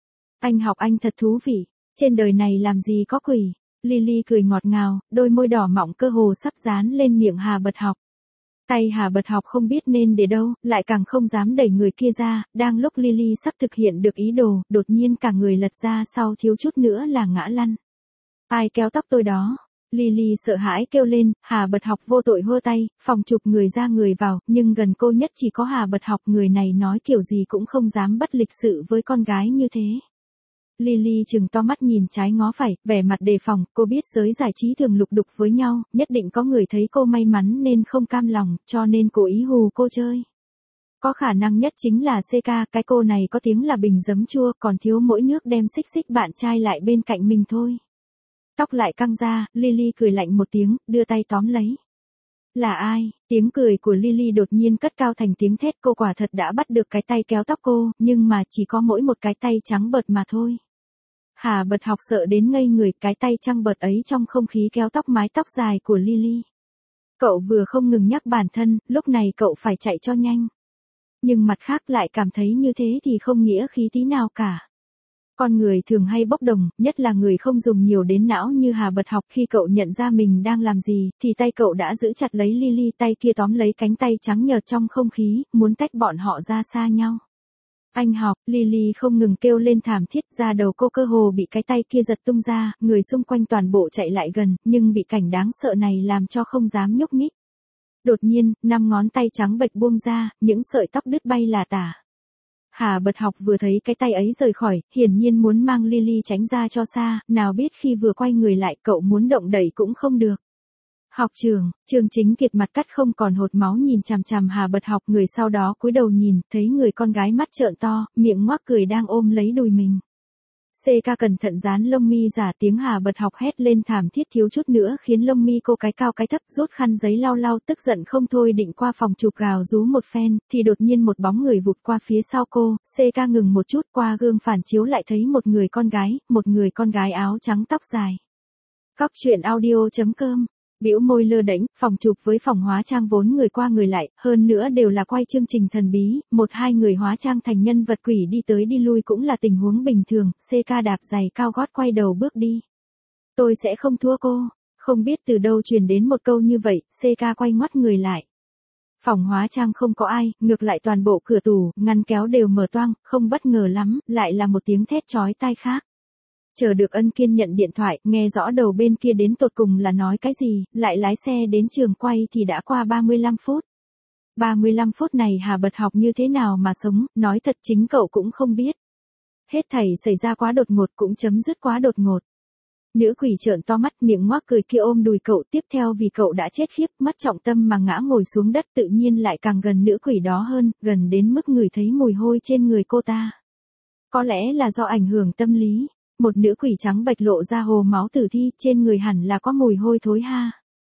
Anh học anh thật thú vị, trên đời này làm gì có quỷ. Lily cười ngọt ngào, đôi môi đỏ mọng cơ hồ sắp dán lên miệng Hà Bật Học. Tay Hà Bật Học không biết nên để đâu, lại càng không dám đẩy người kia ra, đang lúc Lily sắp thực hiện được ý đồ, đột nhiên cả người lật ra sau thiếu chút nữa là ngã lăn. Ai kéo tóc tôi đó? Lily sợ hãi kêu lên, Hà Bật Học vô tội hơ tay, phòng chụp người ra người vào, nhưng gần cô nhất chỉ có Hà Bật Học, người này nói kiểu gì cũng không dám bất lịch sự với con gái như thế. Lily trừng to mắt nhìn trái ngó phải, vẻ mặt đề phòng, cô biết giới giải trí thường lục đục với nhau, nhất định có người thấy cô may mắn nên không cam lòng, cho nên cố ý hù cô chơi. Có khả năng nhất chính là CK, cái cô này có tiếng là bình giấm chua, còn thiếu mỗi nước đem xích xích bạn trai lại bên cạnh mình thôi. Tóc lại căng ra, Lily cười lạnh một tiếng, đưa tay tóm lấy. Là ai? Tiếng cười của Lily đột nhiên cất cao thành tiếng thét, cô quả thật đã bắt được cái tay kéo tóc cô, nhưng mà chỉ có mỗi một cái tay trắng bợt mà thôi. Hà Bật Học sợ đến ngây người, cái tay trắng bợt ấy trong không khí kéo tóc mái tóc dài của Lily. Cậu vừa không ngừng nhắc bản thân, lúc này cậu phải chạy cho nhanh. Nhưng mặt khác lại cảm thấy như thế thì không nghĩa khí tí nào cả. Con người thường hay bốc đồng, nhất là người không dùng nhiều đến não như Hà Bật Học. Khi cậu nhận ra mình đang làm gì, thì tay cậu đã giữ chặt lấy Lily, tay kia tóm lấy cánh tay trắng nhợt trong không khí, muốn tách bọn họ ra xa nhau. Anh Học, Lily không ngừng kêu lên thảm thiết, da đầu cô cơ hồ bị cái tay kia giật tung ra, người xung quanh toàn bộ chạy lại gần, nhưng bị cảnh đáng sợ này làm cho không dám nhúc nhích. Đột nhiên, 5 ngón tay trắng bệch buông ra, những sợi tóc đứt bay là tả. Hà Bật Học vừa thấy cái tay ấy rời khỏi, hiển nhiên muốn mang Lily tránh ra cho xa, nào biết khi vừa quay người lại cậu muốn động đẩy cũng không được. Học trường, Trương Chính Kiệt mặt cắt không còn hột máu nhìn chằm chằm Hà Bật Học, người sau đó cúi đầu nhìn, thấy người con gái mắt trợn to, miệng ngoác cười đang ôm lấy đùi mình. CK cẩn thận dán lông mi giả, tiếng Hà Bật Học hét lên thảm thiết thiếu chút nữa khiến lông mi cô cái cao cái thấp, rút khăn giấy lau lau, tức giận không thôi định qua phòng chụp gào rú một phen, thì đột nhiên một bóng người vụt qua phía sau cô, CK ngừng một chút, qua gương phản chiếu lại thấy một người con gái áo trắng tóc dài. Cóc truyện audio.com. Bĩu môi lơ đễnh, phòng chụp với phòng hóa trang vốn người qua người lại, hơn nữa đều là quay chương trình thần bí, một hai người hóa trang thành nhân vật quỷ đi tới đi lui cũng là tình huống bình thường, CK đạp giày cao gót quay đầu bước đi. Tôi sẽ không thua cô, không biết từ đâu truyền đến một câu như vậy, CK quay ngoắt người lại. Phòng hóa trang không có ai, ngược lại toàn bộ cửa tủ, ngăn kéo đều mở toang, không bất ngờ lắm, lại là một tiếng thét chói tai khác. Chờ được Ân Kiên nhận điện thoại, nghe rõ đầu bên kia đến tột cùng là nói cái gì, lại lái xe đến trường quay thì đã qua 35 phút. 35 phút này Hà Bật Học như thế nào mà sống, nói thật chính cậu cũng không biết. Hết thảy xảy ra quá đột ngột, cũng chấm dứt quá đột ngột. Nữ quỷ trợn to mắt, miệng ngoác cười kia ôm đùi cậu, tiếp theo vì cậu đã chết khiếp, mất trọng tâm mà ngã ngồi xuống đất, tự nhiên lại càng gần nữ quỷ đó hơn, gần đến mức ngửi thấy mùi hôi trên người cô ta. Có lẽ là do ảnh hưởng tâm lý. Một nữ quỷ trắng bệch lộ ra hồ máu tử thi, trên người hẳn là có mùi hôi thối ha.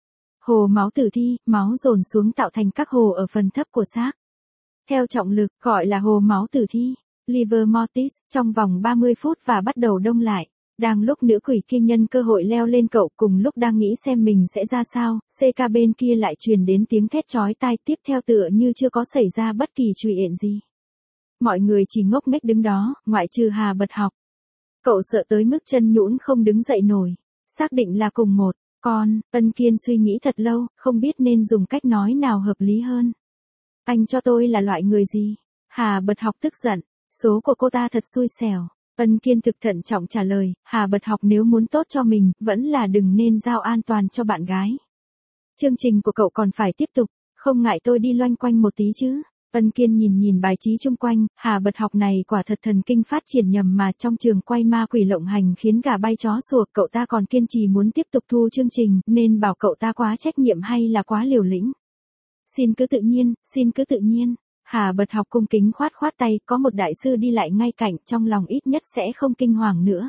Hồ máu tử thi, máu dồn xuống tạo thành các hồ ở phần thấp của xác. Theo trọng lực, gọi là hồ máu tử thi, liver mortis, trong vòng 30 phút và bắt đầu đông lại. Đang lúc nữ quỷ kia nhân cơ hội leo lên cậu, cùng lúc đang nghĩ xem mình sẽ ra sao, CK bên kia lại truyền đến tiếng thét chói tai, tiếp theo tựa như chưa có xảy ra bất kỳ chuyện gì. Mọi người chỉ ngốc nghếch đứng đó, ngoại trừ Hà Bật Học. Cậu sợ tới mức chân nhũn không đứng dậy nổi. Xác định là cùng một con, Ân Kiên suy nghĩ thật lâu, không biết nên dùng cách nói nào hợp lý hơn. Anh cho tôi là loại người gì? Hà Bật Học tức giận, số của cô ta thật xui xẻo. Ân Kiên thực thận trọng trả lời, Hà Bật Học nếu muốn tốt cho mình, vẫn là đừng nên giao an toàn cho bạn gái. Chương trình của cậu còn phải tiếp tục, không ngại tôi đi loanh quanh một tí chứ. Ân Kiên nhìn bài trí chung quanh, Hà Bật Học này quả thật thần kinh phát triển nhầm mà trong trường quay ma quỷ lộng hành khiến gà bay chó sủa, cậu ta còn kiên trì muốn tiếp tục thu chương trình, nên bảo cậu ta quá trách nhiệm hay là quá liều lĩnh. Xin cứ tự nhiên, xin cứ tự nhiên. Hà Bật Học cung kính khoát khoát tay, có một đại sư đi lại ngay cạnh, trong lòng ít nhất sẽ không kinh hoàng nữa.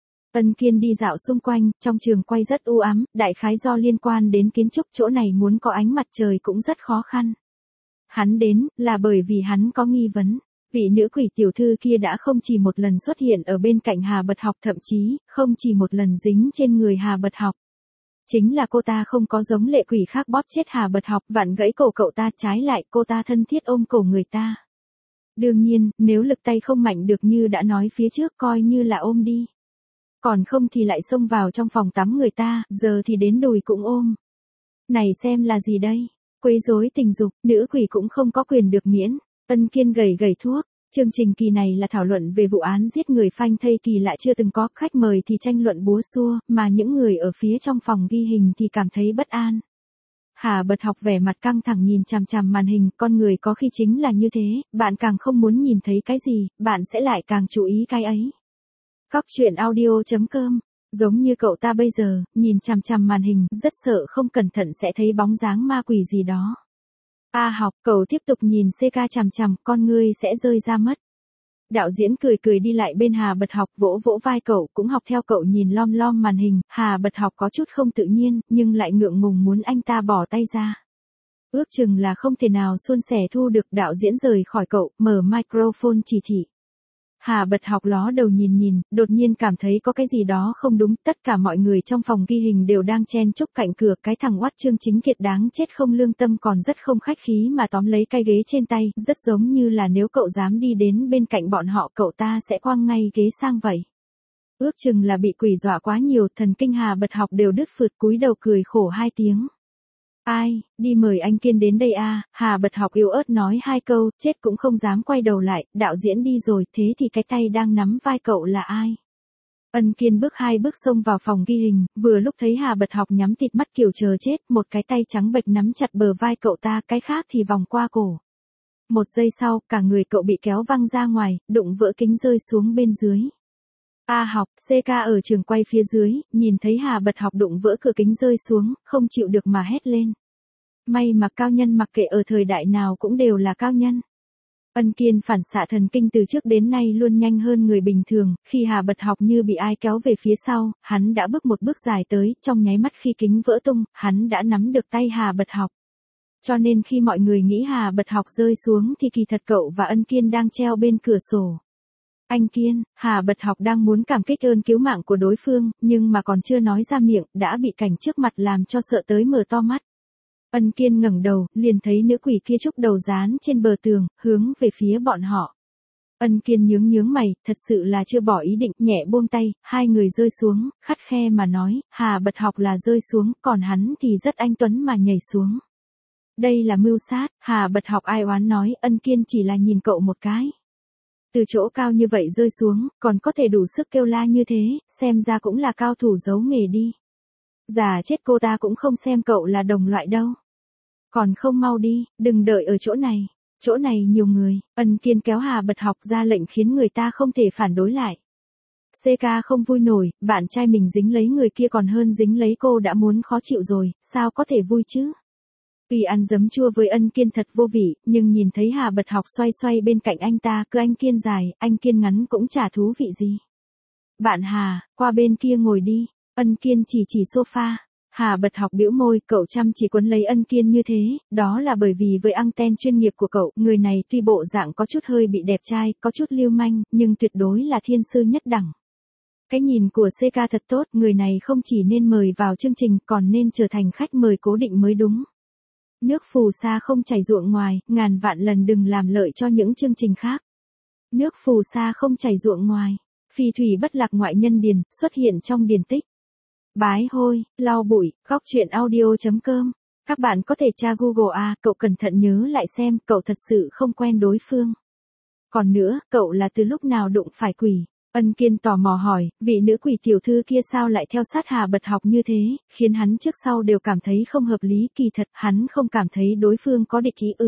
Ân Kiên đi dạo xung quanh, trong trường quay rất u ám, đại khái do liên quan đến kiến trúc, chỗ này muốn có ánh mặt trời cũng rất khó khăn. Hắn đến, là bởi vì hắn có nghi vấn. Vị nữ quỷ tiểu thư kia đã không chỉ một lần xuất hiện ở bên cạnh Hà Bật Học, thậm chí, không chỉ một lần dính trên người Hà Bật Học. Chính là cô ta không có giống lệ quỷ khác bóp chết Hà Bật Học, vặn gãy cổ cậu ta, trái lại cô ta thân thiết ôm cổ người ta. Đương nhiên, nếu lực tay không mạnh được như đã nói phía trước coi như là ôm đi. Còn không thì lại xông vào trong phòng tắm người ta, giờ thì đến đùi cũng ôm. Này xem là gì đây? Quấy rối tình dục, nữ quỷ cũng không có quyền được miễn. Ân Kiên gầy gầy thuốc. Chương trình kỳ này là thảo luận về vụ án giết người phanh thây kỳ lạ chưa từng có, khách mời thì tranh luận búa xua, mà những người ở phía trong phòng ghi hình thì cảm thấy bất an. Hà Bật Học vẻ mặt căng thẳng nhìn chằm chằm màn hình, con người có khi chính là như thế, bạn càng không muốn nhìn thấy cái gì, bạn sẽ lại càng chú ý cái ấy. Cóc truyện audio.com. Giống như cậu ta bây giờ, nhìn chằm chằm màn hình, rất sợ không cẩn thận sẽ thấy bóng dáng ma quỷ gì đó. A Học, cậu tiếp tục nhìn CK chằm chằm, con ngươi sẽ rơi ra mất. Đạo diễn cười cười đi lại bên Hà Bật Học, vỗ vỗ vai cậu, cũng học theo cậu nhìn lom lom màn hình. Hà Bật Học có chút không tự nhiên, nhưng lại ngượng ngùng muốn anh ta bỏ tay ra. Ước chừng là không thể nào suôn sẻ thu được, đạo diễn rời khỏi cậu, mở microphone chỉ thị. Hà Bật Học ló đầu nhìn, đột nhiên cảm thấy có cái gì đó không đúng, tất cả mọi người trong phòng ghi hình đều đang chen chúc cạnh cửa, cái thằng oắt Trương Chính Kiệt đáng chết không lương tâm còn rất không khách khí mà tóm lấy cái ghế trên tay, rất giống như là nếu cậu dám đi đến bên cạnh bọn họ cậu ta sẽ quăng ngay ghế sang vậy. Ước chừng là bị quỷ dọa quá nhiều, thần kinh Hà Bật Học đều đứt phượt, cúi đầu cười khổ 2 tiếng. Ai, đi mời anh Kiên đến đây à, Hà Bật Học yếu ớt nói 2 câu, chết cũng không dám quay đầu lại, đạo diễn đi rồi, thế thì cái tay đang nắm vai cậu là ai? Ân Kiên bước 2 bước xông vào phòng ghi hình, vừa lúc thấy Hà Bật Học nhắm tịt mắt kiểu chờ chết, một cái tay trắng bệch nắm chặt bờ vai cậu ta, cái khác thì vòng qua cổ. 1 giây sau, cả người cậu bị kéo văng ra ngoài, đụng vỡ kính rơi xuống bên dưới. A Học, CK ở trường quay phía dưới, nhìn thấy Hà Bật Học đụng vỡ cửa kính rơi xuống, không chịu được mà hét lên. May mà cao nhân mặc kệ ở thời đại nào cũng đều là cao nhân. Ân Kiên phản xạ thần kinh từ trước đến nay luôn nhanh hơn người bình thường, khi Hà Bật Học như bị ai kéo về phía sau, hắn đã bước một bước dài tới, trong nháy mắt khi kính vỡ tung, hắn đã nắm được tay Hà Bật Học. Cho nên khi mọi người nghĩ Hà Bật Học rơi xuống thì kỳ thật cậu và Ân Kiên đang treo bên cửa sổ. Anh Kiên, Hà Bật Học đang muốn cảm kích ơn cứu mạng của đối phương, nhưng mà còn chưa nói ra miệng, đã bị cảnh trước mặt làm cho sợ tới mở to mắt. Ân Kiên ngẩng đầu, liền thấy nữ quỷ kia trúc đầu dán trên bờ tường, hướng về phía bọn họ. Ân Kiên nhướng mày, thật sự là chưa bỏ ý định, nhẹ buông tay, 2 người rơi xuống, khắt khe mà nói, Hà Bật Học là rơi xuống, còn hắn thì rất anh tuấn mà nhảy xuống. Đây là mưu sát, Hà Bật Học ai oán nói, Ân Kiên chỉ là nhìn cậu một cái. Từ chỗ cao như vậy rơi xuống, còn có thể đủ sức kêu la như thế, xem ra cũng là cao thủ giấu nghề đi. Giả chết cô ta cũng không xem cậu là đồng loại đâu. Còn không mau đi, đừng đợi ở chỗ này nhiều người. Ân Kiên kéo Hà Bật Học ra lệnh khiến người ta không thể phản đối lại. CK không vui nổi, bạn trai mình dính lấy người kia còn hơn dính lấy cô đã muốn khó chịu rồi, sao có thể vui chứ? Vì ăn giấm chua với Ân Kiên thật vô vị, nhưng nhìn thấy Hà Bật Học xoay bên cạnh anh ta, cứ anh Kiên dài, anh Kiên ngắn cũng chả thú vị gì. Bạn Hà, qua bên kia ngồi đi. Ân Kiên chỉ sofa. Hà Bật Học bĩu môi, cậu chăm chỉ quấn lấy Ân Kiên như thế, đó là bởi vì với anten chuyên nghiệp của cậu, người này tuy bộ dạng có chút hơi bị đẹp trai, có chút lưu manh, nhưng tuyệt đối là thiên sư nhất đẳng. Cái nhìn của CK thật tốt, người này không chỉ nên mời vào chương trình, còn nên trở thành khách mời cố định mới đúng. Nước phù sa không chảy ruộng ngoài, ngàn vạn lần đừng làm lợi cho những chương trình khác. Nước phù sa không chảy ruộng ngoài, phì thủy bất lạc ngoại nhân điền, xuất hiện trong điển tích. Bái hôi, lau bụi, góc truyện audio.com. Các bạn có thể tra Google cậu cẩn thận nhớ lại xem, cậu thật sự không quen đối phương. Còn nữa, cậu là từ lúc nào đụng phải quỷ? Ân Kiên tò mò hỏi, vị nữ quỷ tiểu thư kia sao lại theo sát Hà Bật Học như thế, khiến hắn trước sau đều cảm thấy không hợp lý, kỳ thật hắn không cảm thấy đối phương có địch ý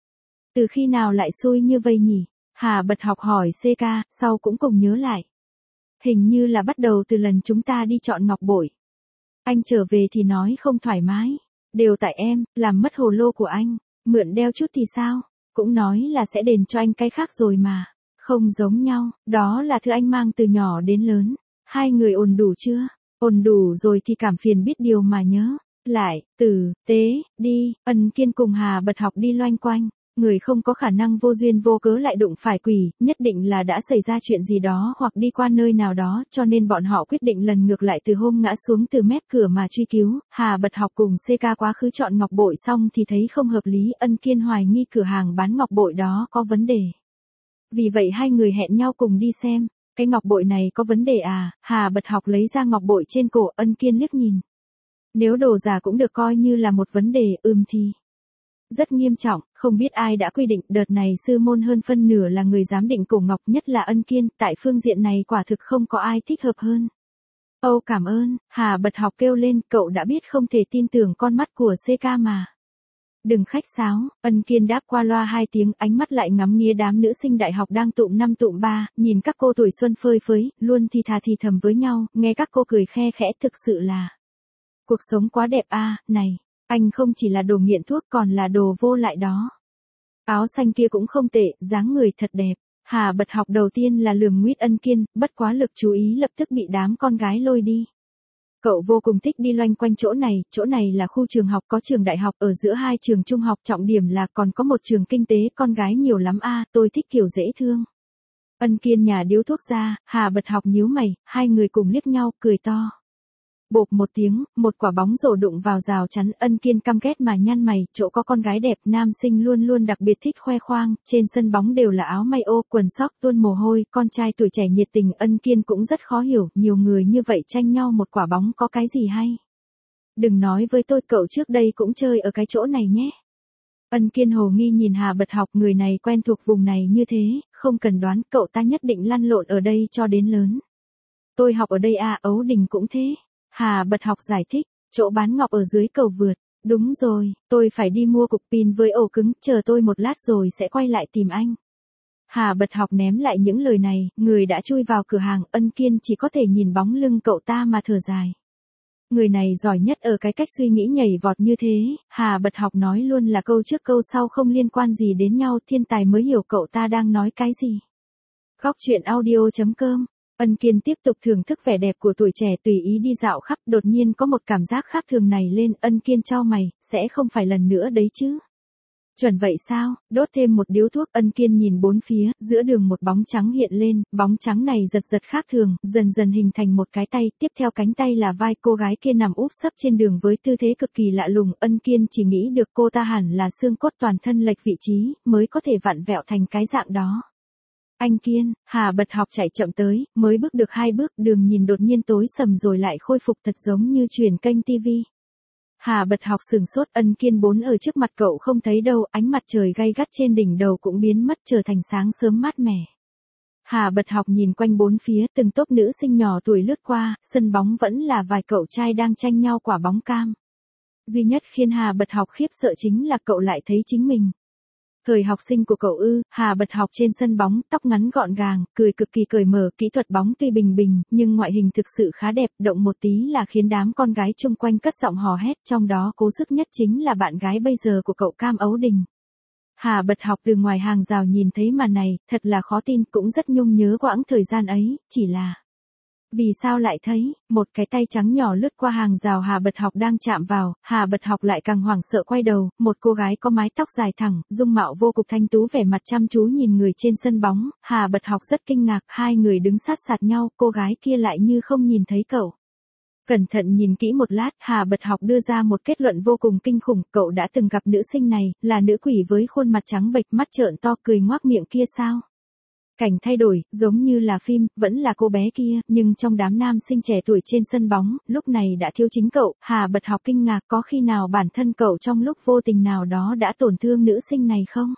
Từ khi nào lại xui như vây nhỉ? Hà Bật Học hỏi CK, sau cũng cùng nhớ lại. Hình như là bắt đầu từ lần chúng ta đi chọn ngọc bội. Anh trở về thì nói không thoải mái. Đều tại em, làm mất hồ lô của anh. Mượn đeo chút thì sao? Cũng nói là sẽ đền cho anh cái khác rồi mà. Không giống nhau, đó là thứ anh mang từ nhỏ đến lớn. 2 người ổn đủ chưa? Ổn đủ rồi thì cảm phiền biết điều mà nhớ. Lại, tử, tế, đi, Ân Kiên cùng Hà Bật Học đi loanh quanh. Người không có khả năng vô duyên vô cớ lại đụng phải quỷ, nhất định là đã xảy ra chuyện gì đó hoặc đi qua nơi nào đó, cho nên bọn họ quyết định lần ngược lại từ hôm ngã xuống từ mép cửa mà truy cứu. Hà Bật Học cùng CK quá khứ chọn ngọc bội xong thì thấy không hợp lý, Ân Kiên hoài nghi cửa hàng bán ngọc bội đó có vấn đề. Vì vậy hai người hẹn nhau cùng đi xem. Cái ngọc bội này có vấn đề à? Hà Bật Học lấy ra ngọc bội trên cổ, Ân Kiên liếc nhìn. Nếu đồ giả cũng được coi như là một vấn đề, thì rất nghiêm trọng, không biết ai đã quy định, đợt này sư môn hơn phân nửa là người giám định cổ ngọc, nhất là Ân Kiên, tại phương diện này quả thực không có ai thích hợp hơn. Âu cảm ơn, Hà Bật Học kêu lên, cậu đã biết không thể tin tưởng con mắt của CK mà. Đừng khách sáo, Ân Kiên đáp qua loa hai tiếng, ánh mắt lại ngắm nghía đám nữ sinh đại học đang tụm năm tụm ba, nhìn các cô tuổi xuân phơi phới, luôn thì thà thì thầm với nhau, nghe các cô cười khe khẽ, thực sự là cuộc sống quá đẹp a, này, anh không chỉ là đồ nghiện thuốc còn là đồ vô lại đó. Áo xanh kia cũng không tệ, dáng người thật đẹp. Hà Bật Học đầu tiên là lườm nguýt Ân Kiên, bất quá lực chú ý lập tức bị đám con gái lôi đi. Cậu vô cùng thích đi loanh quanh chỗ này là khu trường học, có trường đại học ở giữa hai trường trung học, trọng điểm là còn có một trường kinh tế, con gái nhiều lắm a, tôi thích kiểu dễ thương. Ân Kiên nhả điếu thuốc ra, Hà Bật Học nhíu mày, hai người cùng liếc nhau, cười to. Bộp một tiếng, một quả bóng rổ đụng vào rào chắn, Ân Kiên căm ghét mà nhăn mày, chỗ có con gái đẹp, nam sinh luôn luôn đặc biệt thích khoe khoang, trên sân bóng đều là áo may ô, quần sóc tuôn mồ hôi, con trai tuổi trẻ nhiệt tình, Ân Kiên cũng rất khó hiểu, nhiều người như vậy tranh nhau một quả bóng có cái gì hay. Đừng nói với tôi cậu trước đây cũng chơi ở cái chỗ này nhé. Ân Kiên hồ nghi nhìn Hà Bật Học, người này quen thuộc vùng này như thế, không cần đoán, cậu ta nhất định lăn lộn ở đây cho đến lớn. Tôi học ở đây à, Ấu Đình cũng thế. Hà Bật Học giải thích, chỗ bán ngọc ở dưới cầu vượt. Đúng rồi, tôi phải đi mua cục pin với ổ cứng, chờ tôi một lát rồi sẽ quay lại tìm anh. Hà Bật Học ném lại những lời này, người đã chui vào cửa hàng, Ân Kiên chỉ có thể nhìn bóng lưng cậu ta mà thở dài. Người này giỏi nhất ở cái cách suy nghĩ nhảy vọt như thế, Hà Bật Học nói luôn là câu trước câu sau không liên quan gì đến nhau, thiên tài mới hiểu cậu ta đang nói cái gì. Góc truyện audio.com. Ân Kiên tiếp tục thưởng thức vẻ đẹp của tuổi trẻ, tùy ý đi dạo khắp, đột nhiên có một cảm giác khác thường này lên, Ân Kiên chau mày, sẽ không phải lần nữa đấy chứ. Chuẩn vậy sao, đốt thêm một điếu thuốc, Ân Kiên nhìn bốn phía, giữa đường một bóng trắng hiện lên, bóng trắng này giật giật khác thường, dần dần hình thành một cái tay, tiếp theo cánh tay là vai cô gái kia nằm úp sấp trên đường với tư thế cực kỳ lạ lùng, Ân Kiên chỉ nghĩ được cô ta hẳn là xương cốt toàn thân lệch vị trí, mới có thể vặn vẹo thành cái dạng đó. Anh Kiên, Hà Bật Học chạy chậm tới, mới bước được 2 bước, đường nhìn đột nhiên tối sầm rồi lại khôi phục thật giống như chuyển kênh tivi. Hà Bật Học sừng sốt, Ân Kiên bốn ở trước mặt cậu không thấy đâu, ánh mặt trời gay gắt trên đỉnh đầu cũng biến mất trở thành sáng sớm mát mẻ. Hà Bật Học nhìn quanh bốn phía, từng tốp nữ sinh nhỏ tuổi lướt qua, sân bóng vẫn là vài cậu trai đang tranh nhau quả bóng cam. Duy nhất khiến Hà Bật Học khiếp sợ chính là cậu lại thấy chính mình. Thời học sinh của cậu Hà Bật Học trên sân bóng, tóc ngắn gọn gàng, cười cực kỳ cởi mở, kỹ thuật bóng tuy bình bình, nhưng ngoại hình thực sự khá đẹp, động một tí là khiến đám con gái chung quanh cất giọng hò hét, trong đó cố sức nhất chính là bạn gái bây giờ của cậu Cam Ấu Đình. Hà Bật Học từ ngoài hàng rào nhìn thấy màn này, thật là khó tin, cũng rất nhung nhớ quãng thời gian ấy, chỉ là... Vì sao lại thấy, một cái tay trắng nhỏ lướt qua hàng rào Hà Bật Học đang chạm vào, Hà Bật Học lại càng hoảng sợ quay đầu, một cô gái có mái tóc dài thẳng, dung mạo vô cùng thanh tú vẻ mặt chăm chú nhìn người trên sân bóng, Hà Bật Học rất kinh ngạc, hai người đứng sát sạt nhau, cô gái kia lại như không nhìn thấy cậu. Cẩn thận nhìn kỹ một lát, Hà Bật Học đưa ra một kết luận vô cùng kinh khủng, cậu đã từng gặp nữ sinh này, là nữ quỷ với khuôn mặt trắng bệch, mắt trợn to cười ngoác miệng kia sao? Cảnh thay đổi, giống như là phim, vẫn là cô bé kia, nhưng trong đám nam sinh trẻ tuổi trên sân bóng, lúc này đã thiếu chính cậu, Hà Bật Học kinh ngạc, có khi nào bản thân cậu trong lúc vô tình nào đó đã tổn thương nữ sinh này không?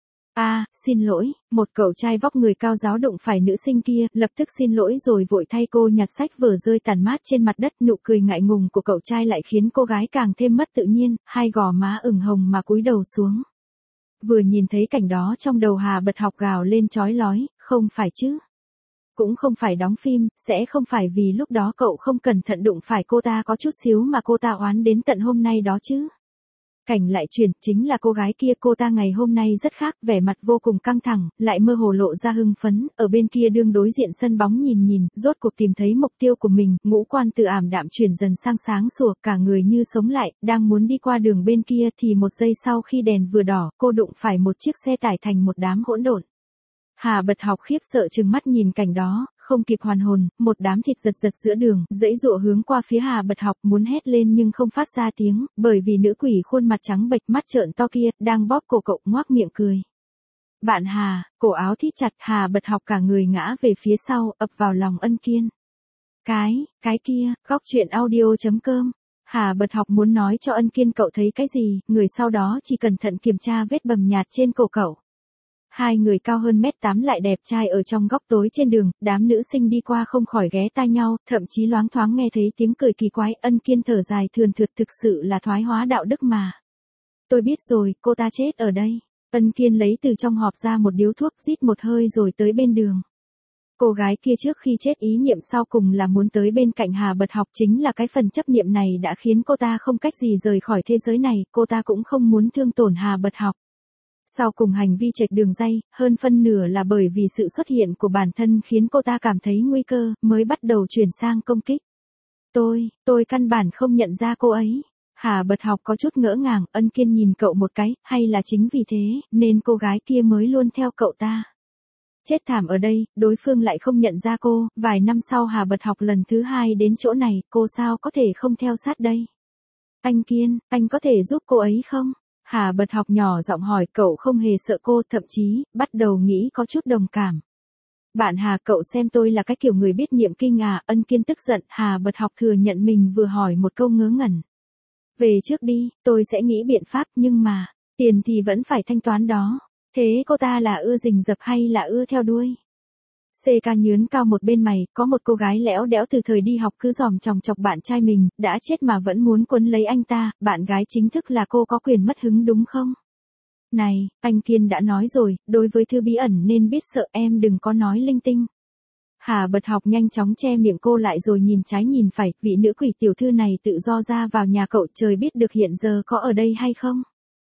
Xin lỗi, một cậu trai vóc người cao ráo đụng phải nữ sinh kia, lập tức xin lỗi rồi vội thay cô nhặt sách vở rơi tàn mát trên mặt đất, nụ cười ngại ngùng của cậu trai lại khiến cô gái càng thêm mất tự nhiên, hai gò má ửng hồng mà cúi đầu xuống. Vừa nhìn thấy cảnh đó trong đầu Hà Bật Học gào lên chói lói, không phải chứ. Cũng không phải đóng phim, sẽ không phải vì lúc đó cậu không cẩn thận đụng phải cô ta có chút xíu mà cô ta oán đến tận hôm nay đó chứ. Cảnh lại chuyển, chính là cô gái kia, cô ta ngày hôm nay rất khác, vẻ mặt vô cùng căng thẳng, lại mơ hồ lộ ra hưng phấn, ở bên kia đương đối diện sân bóng nhìn, rốt cuộc tìm thấy mục tiêu của mình, ngũ quan từ ảm đạm chuyển dần sang sáng sủa, cả người như sống lại, đang muốn đi qua đường bên kia thì một giây sau khi đèn vừa đỏ, cô đụng phải một chiếc xe tải thành một đám hỗn độn. Hà Bật Học khiếp sợ trừng mắt nhìn cảnh đó, không kịp hoàn hồn, một đám thịt giật giữa đường, dãy dụa hướng qua phía Hà Bật Học, muốn hét lên nhưng không phát ra tiếng, bởi vì nữ quỷ khuôn mặt trắng bệch mắt trợn to kia, đang bóp cổ cậu ngoác miệng cười. Bạn Hà, cổ áo thít chặt, Hà bật học cả người ngã về phía sau, ập vào lòng Ân Kiên. Cái kia, góc truyện audio.com. Hà bật học muốn nói cho Ân Kiên cậu thấy cái gì, người sau đó chỉ cẩn thận kiểm tra vết bầm nhạt trên cổ cậu. Hai người cao hơn mét 8 lại đẹp trai ở trong góc tối trên đường, đám nữ sinh đi qua không khỏi ghé tai nhau, thậm chí loáng thoáng nghe thấy tiếng cười kỳ quái. Ân Kiên thở dài thườn thượt, thực sự là thoái hóa đạo đức mà. Tôi biết rồi, cô ta chết ở đây. Ân Kiên lấy từ trong hộp ra một điếu thuốc, rít một hơi rồi tới bên đường. Cô gái kia trước khi chết ý niệm sau cùng là muốn tới bên cạnh Hà bật học, chính là cái phần chấp niệm này đã khiến cô ta không cách gì rời khỏi thế giới này, cô ta cũng không muốn thương tổn Hà bật học. Sau cùng hành vi chệch đường ray, hơn phân nửa là bởi vì sự xuất hiện của bản thân khiến cô ta cảm thấy nguy cơ, mới bắt đầu chuyển sang công kích. Tôi căn bản không nhận ra cô ấy. Hà bật học có chút ngỡ ngàng, Ân Kiên nhìn cậu một cái, hay là chính vì thế, nên cô gái kia mới luôn theo cậu ta. Chết thảm ở đây, đối phương lại không nhận ra cô, vài năm sau Hà bật học lần thứ 2 đến chỗ này, cô sao có thể không theo sát đây. Anh Kiên, anh có thể giúp cô ấy không? Hà bật học nhỏ giọng hỏi, cậu không hề sợ cô, thậm chí, bắt đầu nghĩ có chút đồng cảm. Bạn Hà, cậu xem tôi là cái kiểu người biết niệm kinh à? Ân Kiên tức giận, Hà bật học thừa nhận mình vừa hỏi một câu ngớ ngẩn. Về trước đi, tôi sẽ nghĩ biện pháp, nhưng mà, tiền thì vẫn phải thanh toán đó. Thế cô ta là ưa rình rập hay là ưa theo đuôi? CK nhướn cao một bên mày, có một cô gái lẽo đẽo từ thời đi học cứ giòm chòng chọc bạn trai mình, đã chết mà vẫn muốn quấn lấy anh ta, bạn gái chính thức là cô có quyền mất hứng đúng không? Này, anh Kiên đã nói rồi, đối với thư bí ẩn nên biết sợ, em đừng có nói linh tinh. Hà bật học nhanh chóng che miệng cô lại rồi nhìn trái nhìn phải, vị nữ quỷ tiểu thư này tự do ra vào nhà cậu, trời biết được hiện giờ có ở đây hay không?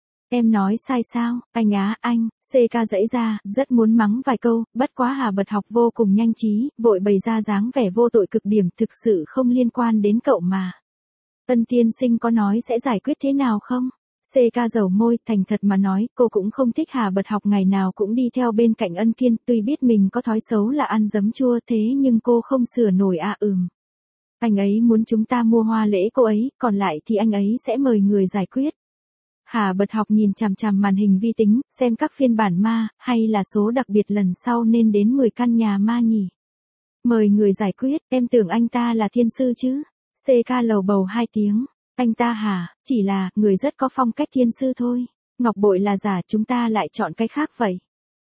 Em nói sai sao, anh á, anh, CK giãy ra, rất muốn mắng vài câu, bất quá Hà bật học vô cùng nhanh trí, vội bày ra dáng vẻ vô tội cực điểm, thực sự không liên quan đến cậu mà. Ân tiên sinh có nói sẽ giải quyết thế nào không? CK dầu môi, thành thật mà nói, cô cũng không thích Hà bật học ngày nào cũng đi theo bên cạnh Ân Kiên, tuy biết mình có thói xấu là ăn giấm chua thế nhưng cô không sửa nổi à. Anh ấy muốn chúng ta mua hoa lễ cô ấy, còn lại thì anh ấy sẽ mời người giải quyết. Hà bật học nhìn chằm chằm màn hình vi tính, xem các phiên bản ma, hay là số đặc biệt lần sau nên đến 10 căn nhà ma nhỉ? Mời người giải quyết, em tưởng anh ta là thiên sư chứ? CK lầu bầu 2 tiếng. Anh ta hả, chỉ là, người rất có phong cách thiên sư thôi. Ngọc bội là giả, chúng ta lại chọn cái khác vậy.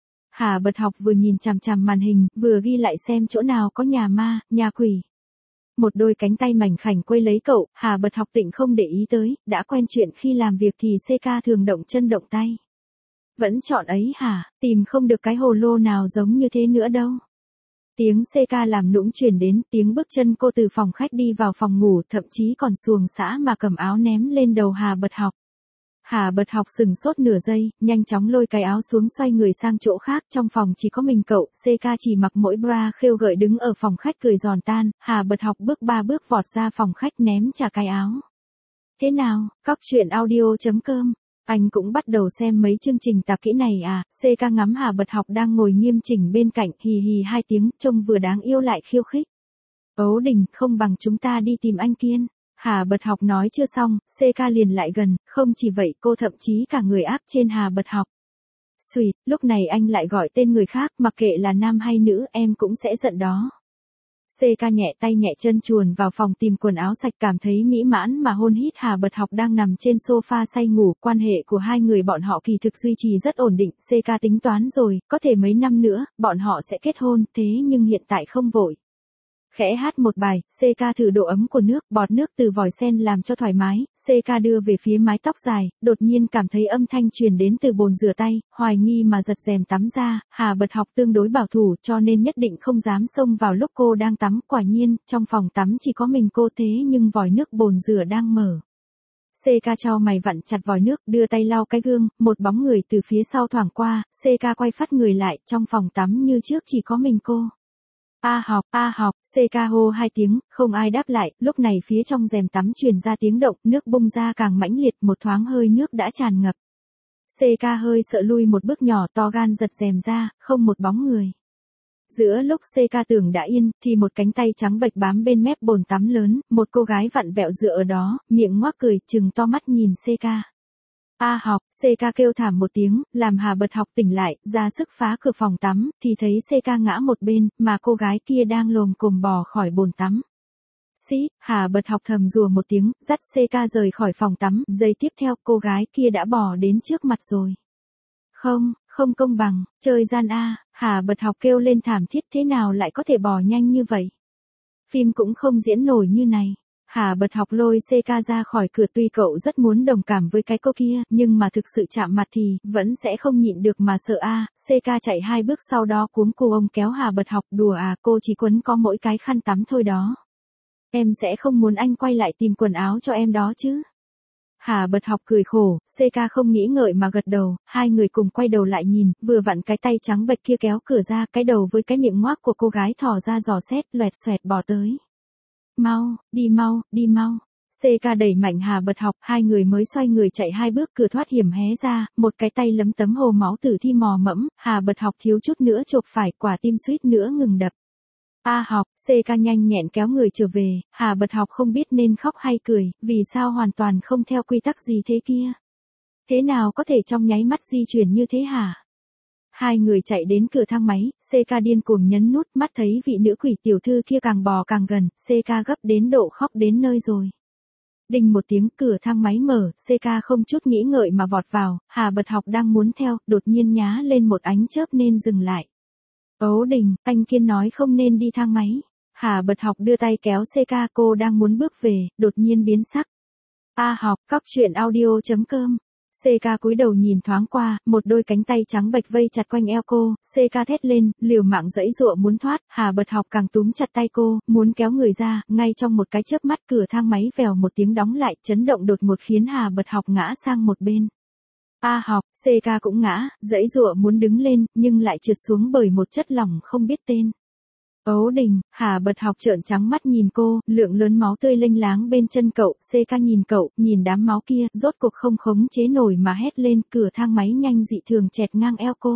Hà bật học vừa nhìn chằm chằm màn hình, vừa ghi lại xem chỗ nào có nhà ma, nhà quỷ. Một đôi cánh tay mảnh khảnh quây lấy cậu, Hà bật học tịnh không để ý tới, đã quen chuyện khi làm việc thì CK thường động chân động tay. Vẫn chọn ấy hả, tìm không được cái hồ lô nào giống như thế nữa đâu. Tiếng CK làm nũng truyền đến, tiếng bước chân cô từ phòng khách đi vào phòng ngủ, thậm chí còn xuồng xã mà cầm áo ném lên đầu Hà bật học. Hà bật học sừng sốt nửa giây, nhanh chóng lôi cái áo xuống xoay người sang chỗ khác, trong phòng chỉ có mình cậu, CK chỉ mặc mỗi bra khêu gợi đứng ở phòng khách cười giòn tan, Hà bật học bước 3 bước vọt ra phòng khách ném trả cái áo. Thế nào, góc truyện audio.com, anh cũng bắt đầu xem mấy chương trình tạp kỹ này à? CK ngắm Hà bật học đang ngồi nghiêm chỉnh bên cạnh, hì hì 2 tiếng, trông vừa đáng yêu lại khiêu khích. Ấu Đình, không bằng chúng ta đi tìm anh Kiên. Hà bật học nói chưa xong, CK liền lại gần, không chỉ vậy cô thậm chí cả người áp trên Hà bật học. Xùyt, lúc này anh lại gọi tên người khác, mặc kệ là nam hay nữ, em cũng sẽ giận đó. CK nhẹ tay nhẹ chân chuồn vào phòng tìm quần áo sạch, cảm thấy mỹ mãn mà hôn hít Hà bật học đang nằm trên sofa say ngủ, quan hệ của hai người bọn họ kỳ thực duy trì rất ổn định, CK tính toán rồi, có thể mấy năm nữa, bọn họ sẽ kết hôn, thế nhưng hiện tại không vội. Khẽ hát một bài, CK thử độ ấm của nước, bọt nước từ vòi sen làm cho thoải mái, CK đưa về phía mái tóc dài, đột nhiên cảm thấy âm thanh truyền đến từ bồn rửa tay, hoài nghi mà giật rèm tắm ra, Hà bật học tương đối bảo thủ cho nên nhất định không dám xông vào lúc cô đang tắm, quả nhiên, trong phòng tắm chỉ có mình cô thế nhưng vòi nước bồn rửa đang mở. CK chau mày vặn chặt vòi nước, đưa tay lau cái gương, một bóng người từ phía sau thoảng qua, CK quay phát người lại, trong phòng tắm như trước chỉ có mình cô. A học, CK hô 2 tiếng, không ai đáp lại, lúc này phía trong rèm tắm truyền ra tiếng động, nước bung ra càng mãnh liệt, một thoáng hơi nước đã tràn ngập. CK hơi sợ lui một bước nhỏ, to gan giật rèm ra, không một bóng người. Giữa lúc CK tưởng đã yên, thì một cánh tay trắng bệch bám bên mép bồn tắm lớn, một cô gái vặn vẹo dựa ở đó, miệng ngoác cười, trừng to mắt nhìn CK. A Học, CK kêu thảm một tiếng, làm Hà Bật Học tỉnh lại, ra sức phá cửa phòng tắm, thì thấy CK ngã một bên, mà cô gái kia đang lồm cồm bò khỏi bồn tắm. Xít, Hà Bật Học thầm rùa một tiếng, dắt CK rời khỏi phòng tắm, giây tiếp theo cô gái kia đã bò đến trước mặt rồi. Không, không công bằng, chơi gian a, Hà Bật Học kêu lên thảm thiết, thế nào lại có thể bò nhanh như vậy? Phim cũng không diễn nổi như này. Hà Bật Học lôi CK ra khỏi cửa, tuy cậu rất muốn đồng cảm với cái cô kia, nhưng mà thực sự chạm mặt thì, vẫn sẽ không nhịn được mà sợ a. CK chạy 2 bước sau đó cuống cô ông kéo Hà Bật Học, đùa à, cô chỉ quấn có mỗi cái khăn tắm thôi đó. Em sẽ không muốn anh quay lại tìm quần áo cho em đó chứ. Hà Bật Học cười khổ, CK không nghĩ ngợi mà gật đầu, hai người cùng quay đầu lại nhìn, vừa vặn cái tay trắng bệch kia kéo cửa ra, cái đầu với cái miệng ngoác của cô gái thò ra dò xét, loẹt xoẹt bò tới. Mau, đi mau, đi mau. CK đẩy mạnh Hà Bật Học, hai người mới xoay người chạy 2 bước, cửa thoát hiểm hé ra, một cái tay lấm tấm hồ máu tử thi mò mẫm, Hà Bật Học thiếu chút nữa chộp phải, quả tim suýt nữa ngừng đập. A Học, CK nhanh nhẹn kéo người trở về, Hà Bật Học không biết nên khóc hay cười, vì sao hoàn toàn không theo quy tắc gì thế kia. Thế nào có thể trong nháy mắt di chuyển như thế hả? Hai người chạy đến cửa thang máy, CK điên cuồng nhấn nút, mắt thấy vị nữ quỷ tiểu thư kia càng bò càng gần, CK gấp đến độ khóc đến nơi rồi. Đinh một tiếng, cửa thang máy mở, CK không chút nghĩ ngợi mà vọt vào, Hà Bật Học đang muốn theo, đột nhiên nhá lên một ánh chớp nên dừng lại. Ấu Đình, anh Kiên nói không nên đi thang máy. Hà Bật Học đưa tay kéo CK, cô đang muốn bước về, đột nhiên biến sắc. A Học, cóc truyện audio.com. CK cúi đầu nhìn thoáng qua, một đôi cánh tay trắng bệch vây chặt quanh eo cô, CK thét lên, liều mạng giãy giụa muốn thoát, Hà Bật Học càng túm chặt tay cô, muốn kéo người ra, ngay trong một cái chớp mắt cửa thang máy vèo một tiếng đóng lại, chấn động đột ngột khiến Hà Bật Học ngã sang một bên. A Học, CK cũng ngã, giãy giụa muốn đứng lên, nhưng lại trượt xuống bởi một chất lỏng không biết tên. Ấu Đình, Hà Bật Học trợn trắng mắt nhìn cô, lượng lớn máu tươi lênh láng bên chân cậu, CK nhìn cậu, nhìn đám máu kia, rốt cuộc không khống chế nổi mà hét lên, cửa thang máy nhanh dị thường chẹt ngang eo cô.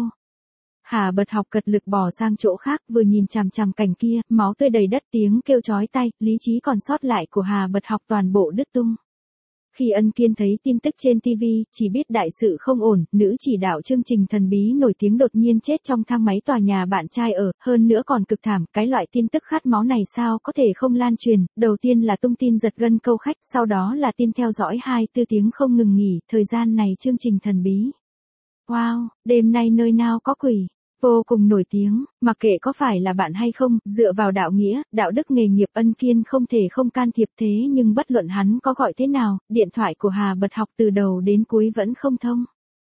Hà Bật Học cật lực bỏ sang chỗ khác, vừa nhìn chằm chằm cảnh kia, máu tươi đầy đất, tiếng kêu chói tai, lý trí còn sót lại của Hà Bật Học toàn bộ đứt tung. Khi Ân Kiên thấy tin tức trên TV, chỉ biết đại sự không ổn, nữ chỉ đạo chương trình thần bí nổi tiếng đột nhiên chết trong thang máy tòa nhà bạn trai ở, hơn nữa còn cực thảm, cái loại tin tức khát máu này sao có thể không lan truyền, đầu tiên là tung tin giật gân câu khách, sau đó là tin theo dõi 24 tiếng không ngừng nghỉ, thời gian này chương trình thần bí. Wow, đêm nay nơi nào có quỷ. Vô cùng nổi tiếng, mặc kệ có phải là bạn hay không, dựa vào đạo nghĩa, đạo đức nghề nghiệp Ân Kiên không thể không can thiệp thế nhưng bất luận hắn có gọi thế nào, điện thoại của Hà Bật Học từ đầu đến cuối vẫn không thông.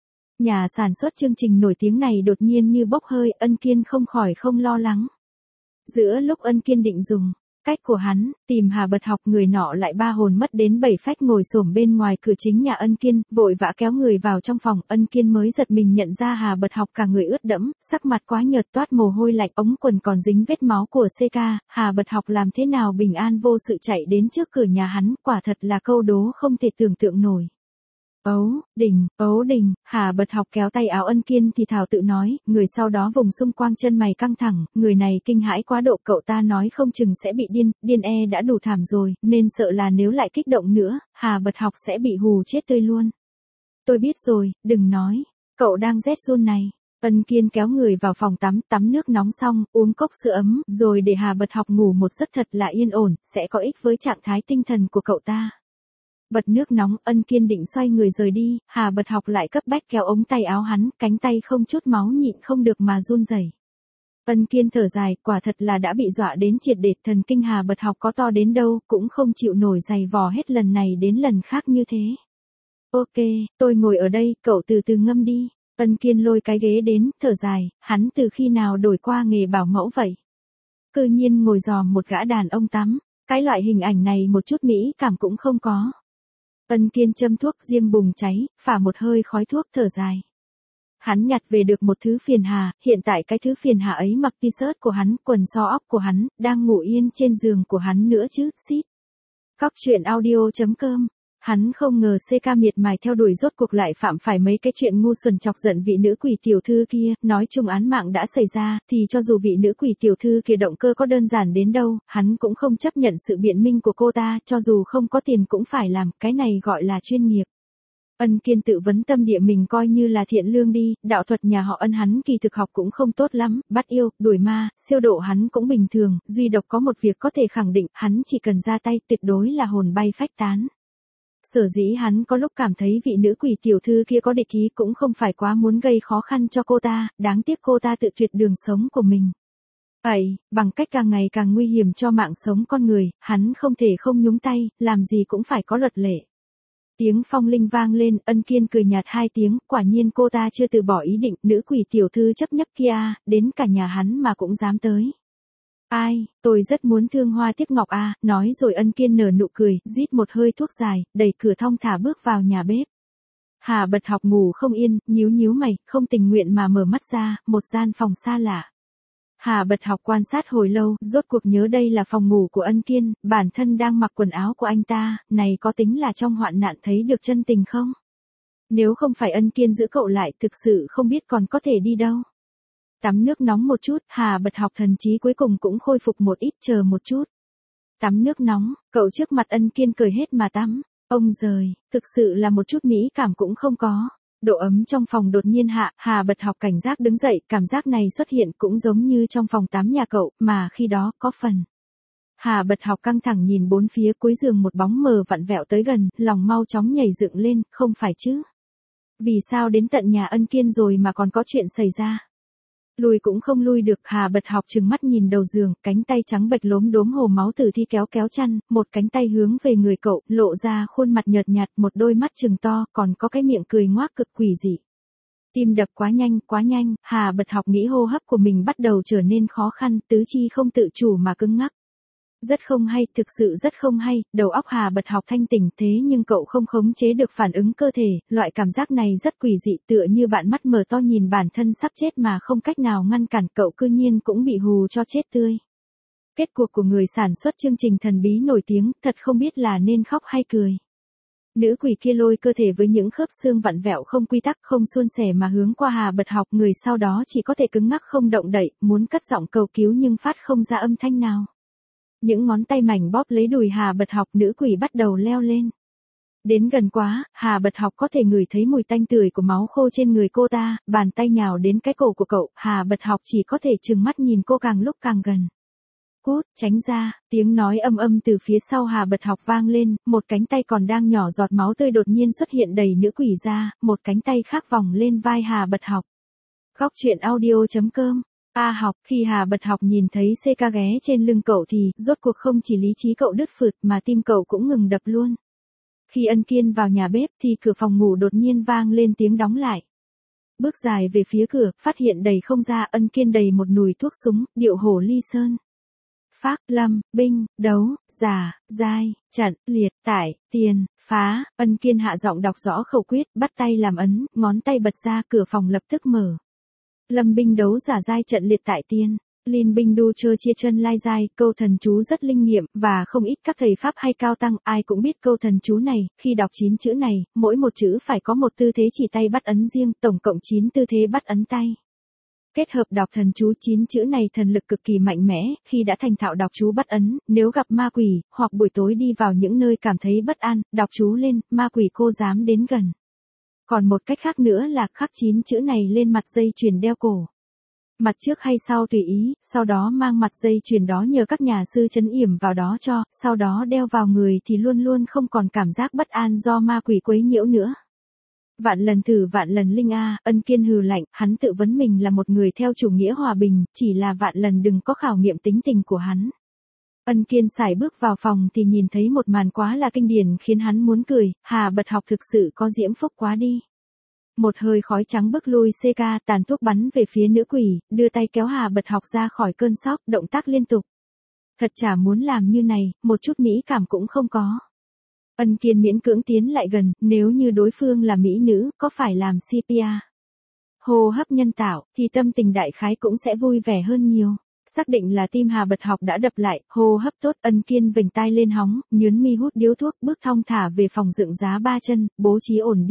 Nhà sản xuất chương trình nổi tiếng này đột nhiên như bốc hơi, Ân Kiên không khỏi không lo lắng. Giữa lúc Ân Kiên định dùng cách của hắn, tìm Hà Bật Học, người nọ lại ba hồn mất đến 7 phách ngồi xổm bên ngoài cửa chính nhà Ân Kiên, vội vã kéo người vào trong phòng, Ân Kiên mới giật mình nhận ra Hà Bật Học cả người ướt đẫm, sắc mặt quá nhợt toát mồ hôi lạnh, ống quần còn dính vết máu của CK, Hà Bật Học làm thế nào bình an vô sự chạy đến trước cửa nhà hắn, quả thật là câu đố không thể tưởng tượng nổi. Ấu Đình, Hà Bật Học kéo tay áo Ân Kiên thì thào tự nói, người sau đó vùng xung quanh chân mày căng thẳng, người này kinh hãi quá độ, cậu ta nói không chừng sẽ bị điên đã đủ thảm rồi, nên sợ là nếu lại kích động nữa, Hà Bật Học sẽ bị hù chết tươi luôn. Tôi biết rồi, đừng nói, cậu đang rét run này. Ân Kiên kéo người vào phòng tắm nước nóng xong, uống cốc sữa ấm, rồi để Hà Bật Học ngủ một giấc thật là yên ổn, sẽ có ích với trạng thái tinh thần của cậu ta. Bật nước nóng, Ân Kiên định xoay người rời đi, Hà Bật Học lại cấp bách kéo ống tay áo hắn, cánh tay không chút máu nhịn không được mà run rẩy. Ân Kiên thở dài, quả thật là đã bị dọa đến triệt để, thần kinh Hà Bật Học có to đến đâu, cũng không chịu nổi giày vò hết lần này đến lần khác như thế. Ok, tôi ngồi ở đây, cậu từ từ ngâm đi. Ân Kiên lôi cái ghế đến, thở dài, hắn từ khi nào đổi qua nghề bảo mẫu vậy? Cư nhiên ngồi dòm một gã đàn ông tắm, cái loại hình ảnh này một chút mỹ cảm cũng không có. Ân Kiên châm thuốc diêm bùng cháy, phả một hơi khói thuốc thở dài. Hắn nhặt về được một thứ phiền hà, hiện tại cái thứ phiền hà ấy mặc t-shirt của hắn, quần so óc của hắn, đang ngủ yên trên giường của hắn nữa chứ, xít. Cóc truyện audio.com. Hắn không ngờ CK miệt mài theo đuổi rốt cuộc lại phạm phải mấy cái chuyện ngu xuẩn chọc giận vị nữ quỷ tiểu thư kia, nói chung án mạng đã xảy ra, thì cho dù vị nữ quỷ tiểu thư kia động cơ có đơn giản đến đâu, hắn cũng không chấp nhận sự biện minh của cô ta, cho dù không có tiền cũng phải làm, cái này gọi là chuyên nghiệp. Ân Kiên tự vấn tâm địa mình coi như là thiện lương đi, đạo thuật nhà họ Ân hắn kỳ thực học cũng không tốt lắm, bắt yêu, đuổi ma, siêu độ hắn cũng bình thường, duy độc có một việc có thể khẳng định, hắn chỉ cần ra tay tuyệt đối là hồn bay phách tán. Sở dĩ hắn có lúc cảm thấy vị nữ quỷ tiểu thư kia có địch ý cũng không phải quá muốn gây khó khăn cho cô ta, đáng tiếc cô ta tự tuyệt đường sống của mình. Vậy, bằng cách càng ngày càng nguy hiểm cho mạng sống con người, hắn không thể không nhúng tay, làm gì cũng phải có luật lệ. Tiếng phong linh vang lên, Ân Kiên cười nhạt 2 tiếng, quả nhiên cô ta chưa từ bỏ ý định, nữ quỷ tiểu thư chấp nhấp kia, đến cả nhà hắn mà cũng dám tới. Ai, tôi rất muốn thương hoa tiếc ngọc nói rồi Ân Kiên nở nụ cười, rít một hơi thuốc dài, đẩy cửa thong thả bước vào nhà bếp. Hà Bật Học ngủ không yên, nhíu nhíu mày, không tình nguyện mà mở mắt ra, một gian phòng xa lạ. Hà Bật Học quan sát hồi lâu, rốt cuộc nhớ đây là phòng ngủ của Ân Kiên, bản thân đang mặc quần áo của anh ta, này có tính là trong hoạn nạn thấy được chân tình không? Nếu không phải Ân Kiên giữ cậu lại, thực sự không biết còn có thể đi đâu. Tắm nước nóng một chút, Hà Bật Học thần trí cuối cùng cũng khôi phục một ít, chờ một chút. Tắm nước nóng, cậu trước mặt Ân Kiên cười hết mà tắm. Ông giời, thực sự là một chút mỹ cảm cũng không có. Độ ấm trong phòng đột nhiên hạ, Hà Bật Học cảnh giác đứng dậy, cảm giác này xuất hiện cũng giống như trong phòng tắm nhà cậu, mà khi đó có phần. Hà Bật Học căng thẳng nhìn bốn phía, cuối giường một bóng mờ vặn vẹo tới gần, lòng mau chóng nhảy dựng lên, không phải chứ. Vì sao đến tận nhà Ân Kiên rồi mà còn có chuyện xảy ra? Lùi cũng không lui được, Hà Bật Học trừng mắt nhìn đầu giường, cánh tay trắng bệch lốm đốm hồ máu tử thi kéo kéo chăn, một cánh tay hướng về người cậu, lộ ra khuôn mặt nhợt nhạt, một đôi mắt trừng to, còn có cái miệng cười ngoác cực quỷ dị. Tim đập quá nhanh, Hà Bật Học nghĩ hô hấp của mình bắt đầu trở nên khó khăn, tứ chi không tự chủ mà cứng ngắc. Rất không hay, thực sự rất không hay, đầu óc Hà Bật Học thanh tỉnh thế nhưng cậu không khống chế được phản ứng cơ thể, loại cảm giác này rất quỷ dị, tựa như bạn mắt mở to nhìn bản thân sắp chết mà không cách nào ngăn cản, cậu cư nhiên cũng bị hù cho chết tươi. Kết cuộc của người sản xuất chương trình thần bí nổi tiếng, thật không biết là nên khóc hay cười. Nữ quỷ kia lôi cơ thể với những khớp xương vặn vẹo không quy tắc, không suôn sẻ mà hướng qua Hà Bật Học, người sau đó chỉ có thể cứng ngắc không động đậy, muốn cất giọng cầu cứu nhưng phát không ra âm thanh nào. Những ngón tay mảnh bóp lấy đùi Hà Bật Học, nữ quỷ bắt đầu leo lên. Đến gần quá, Hà Bật Học có thể ngửi thấy mùi tanh tưởi của máu khô trên người cô ta, bàn tay nhào đến cái cổ của cậu, Hà Bật Học chỉ có thể trừng mắt nhìn cô càng lúc càng gần. Cút, tránh ra, tiếng nói âm âm từ phía sau Hà Bật Học vang lên, một cánh tay còn đang nhỏ giọt máu tươi đột nhiên xuất hiện đẩy nữ quỷ ra, một cánh tay khác vòng lên vai Hà Bật Học. Góc truyện audio.com. Học, khi Hà Bật Học nhìn thấy CK ghé trên lưng cậu thì, rốt cuộc không chỉ lý trí cậu đứt phượt mà tim cậu cũng ngừng đập luôn. Khi Ân Kiên vào nhà bếp thì cửa phòng ngủ đột nhiên vang lên tiếng đóng lại. Bước dài về phía cửa, phát hiện đầy không ra, Ân Kiên đầy một nùi thuốc súng, điệu hổ ly sơn. Phác, lâm, binh, đấu, giả, giai, trận, liệt, tải, tiền, phá, Ân Kiên hạ giọng đọc rõ khẩu quyết, bắt tay làm ấn, ngón tay bật ra, cửa phòng lập tức mở. Lâm binh đấu giả giai trận liệt tại tiên, Linh binh đu chơ chia chân lai giai, câu thần chú rất linh nghiệm, và không ít các thầy pháp hay cao tăng, ai cũng biết câu thần chú này, khi đọc 9 chữ này, mỗi một chữ phải có một tư thế chỉ tay bắt ấn riêng, tổng cộng 9 tư thế bắt ấn tay. Kết hợp đọc thần chú 9 chữ này thần lực cực kỳ mạnh mẽ, khi đã thành thạo đọc chú bắt ấn, nếu gặp ma quỷ, hoặc buổi tối đi vào những nơi cảm thấy bất an, đọc chú lên, ma quỷ cô dám đến gần. Còn một cách khác nữa là khắc 9 chữ này lên mặt dây chuyền đeo cổ. Mặt trước hay sau tùy ý, sau đó mang mặt dây chuyền đó nhờ các nhà sư trấn yểm vào đó cho, sau đó đeo vào người thì luôn luôn không còn cảm giác bất an do ma quỷ quấy nhiễu nữa. Vạn lần thử vạn lần linh Ân Kiên hừ lạnh, hắn tự vấn mình là một người theo chủ nghĩa hòa bình, chỉ là vạn lần đừng có khảo nghiệm tính tình của hắn. Ân Kiên sải bước vào phòng thì nhìn thấy một màn quá là kinh điển khiến hắn muốn cười, Hà Bật Học thực sự có diễm phúc quá đi. Một hơi khói trắng bước lui CK, tàn thuốc bắn về phía nữ quỷ, đưa tay kéo Hà Bật Học ra khỏi cơn sốc, động tác liên tục. Thật chả muốn làm như này, một chút mỹ cảm cũng không có. Ân Kiên miễn cưỡng tiến lại gần, nếu như đối phương là mỹ nữ, có phải làm CPR? Hô hấp nhân tạo, thì tâm tình đại khái cũng sẽ vui vẻ hơn nhiều. Xác định là tim Hà Bật Học đã đập lại, hô hấp tốt, Ân Kiên vểnh tai lên hóng, nhướn mi hút điếu thuốc, bước thong thả về phòng dựng giá 3 chân, bố trí ổn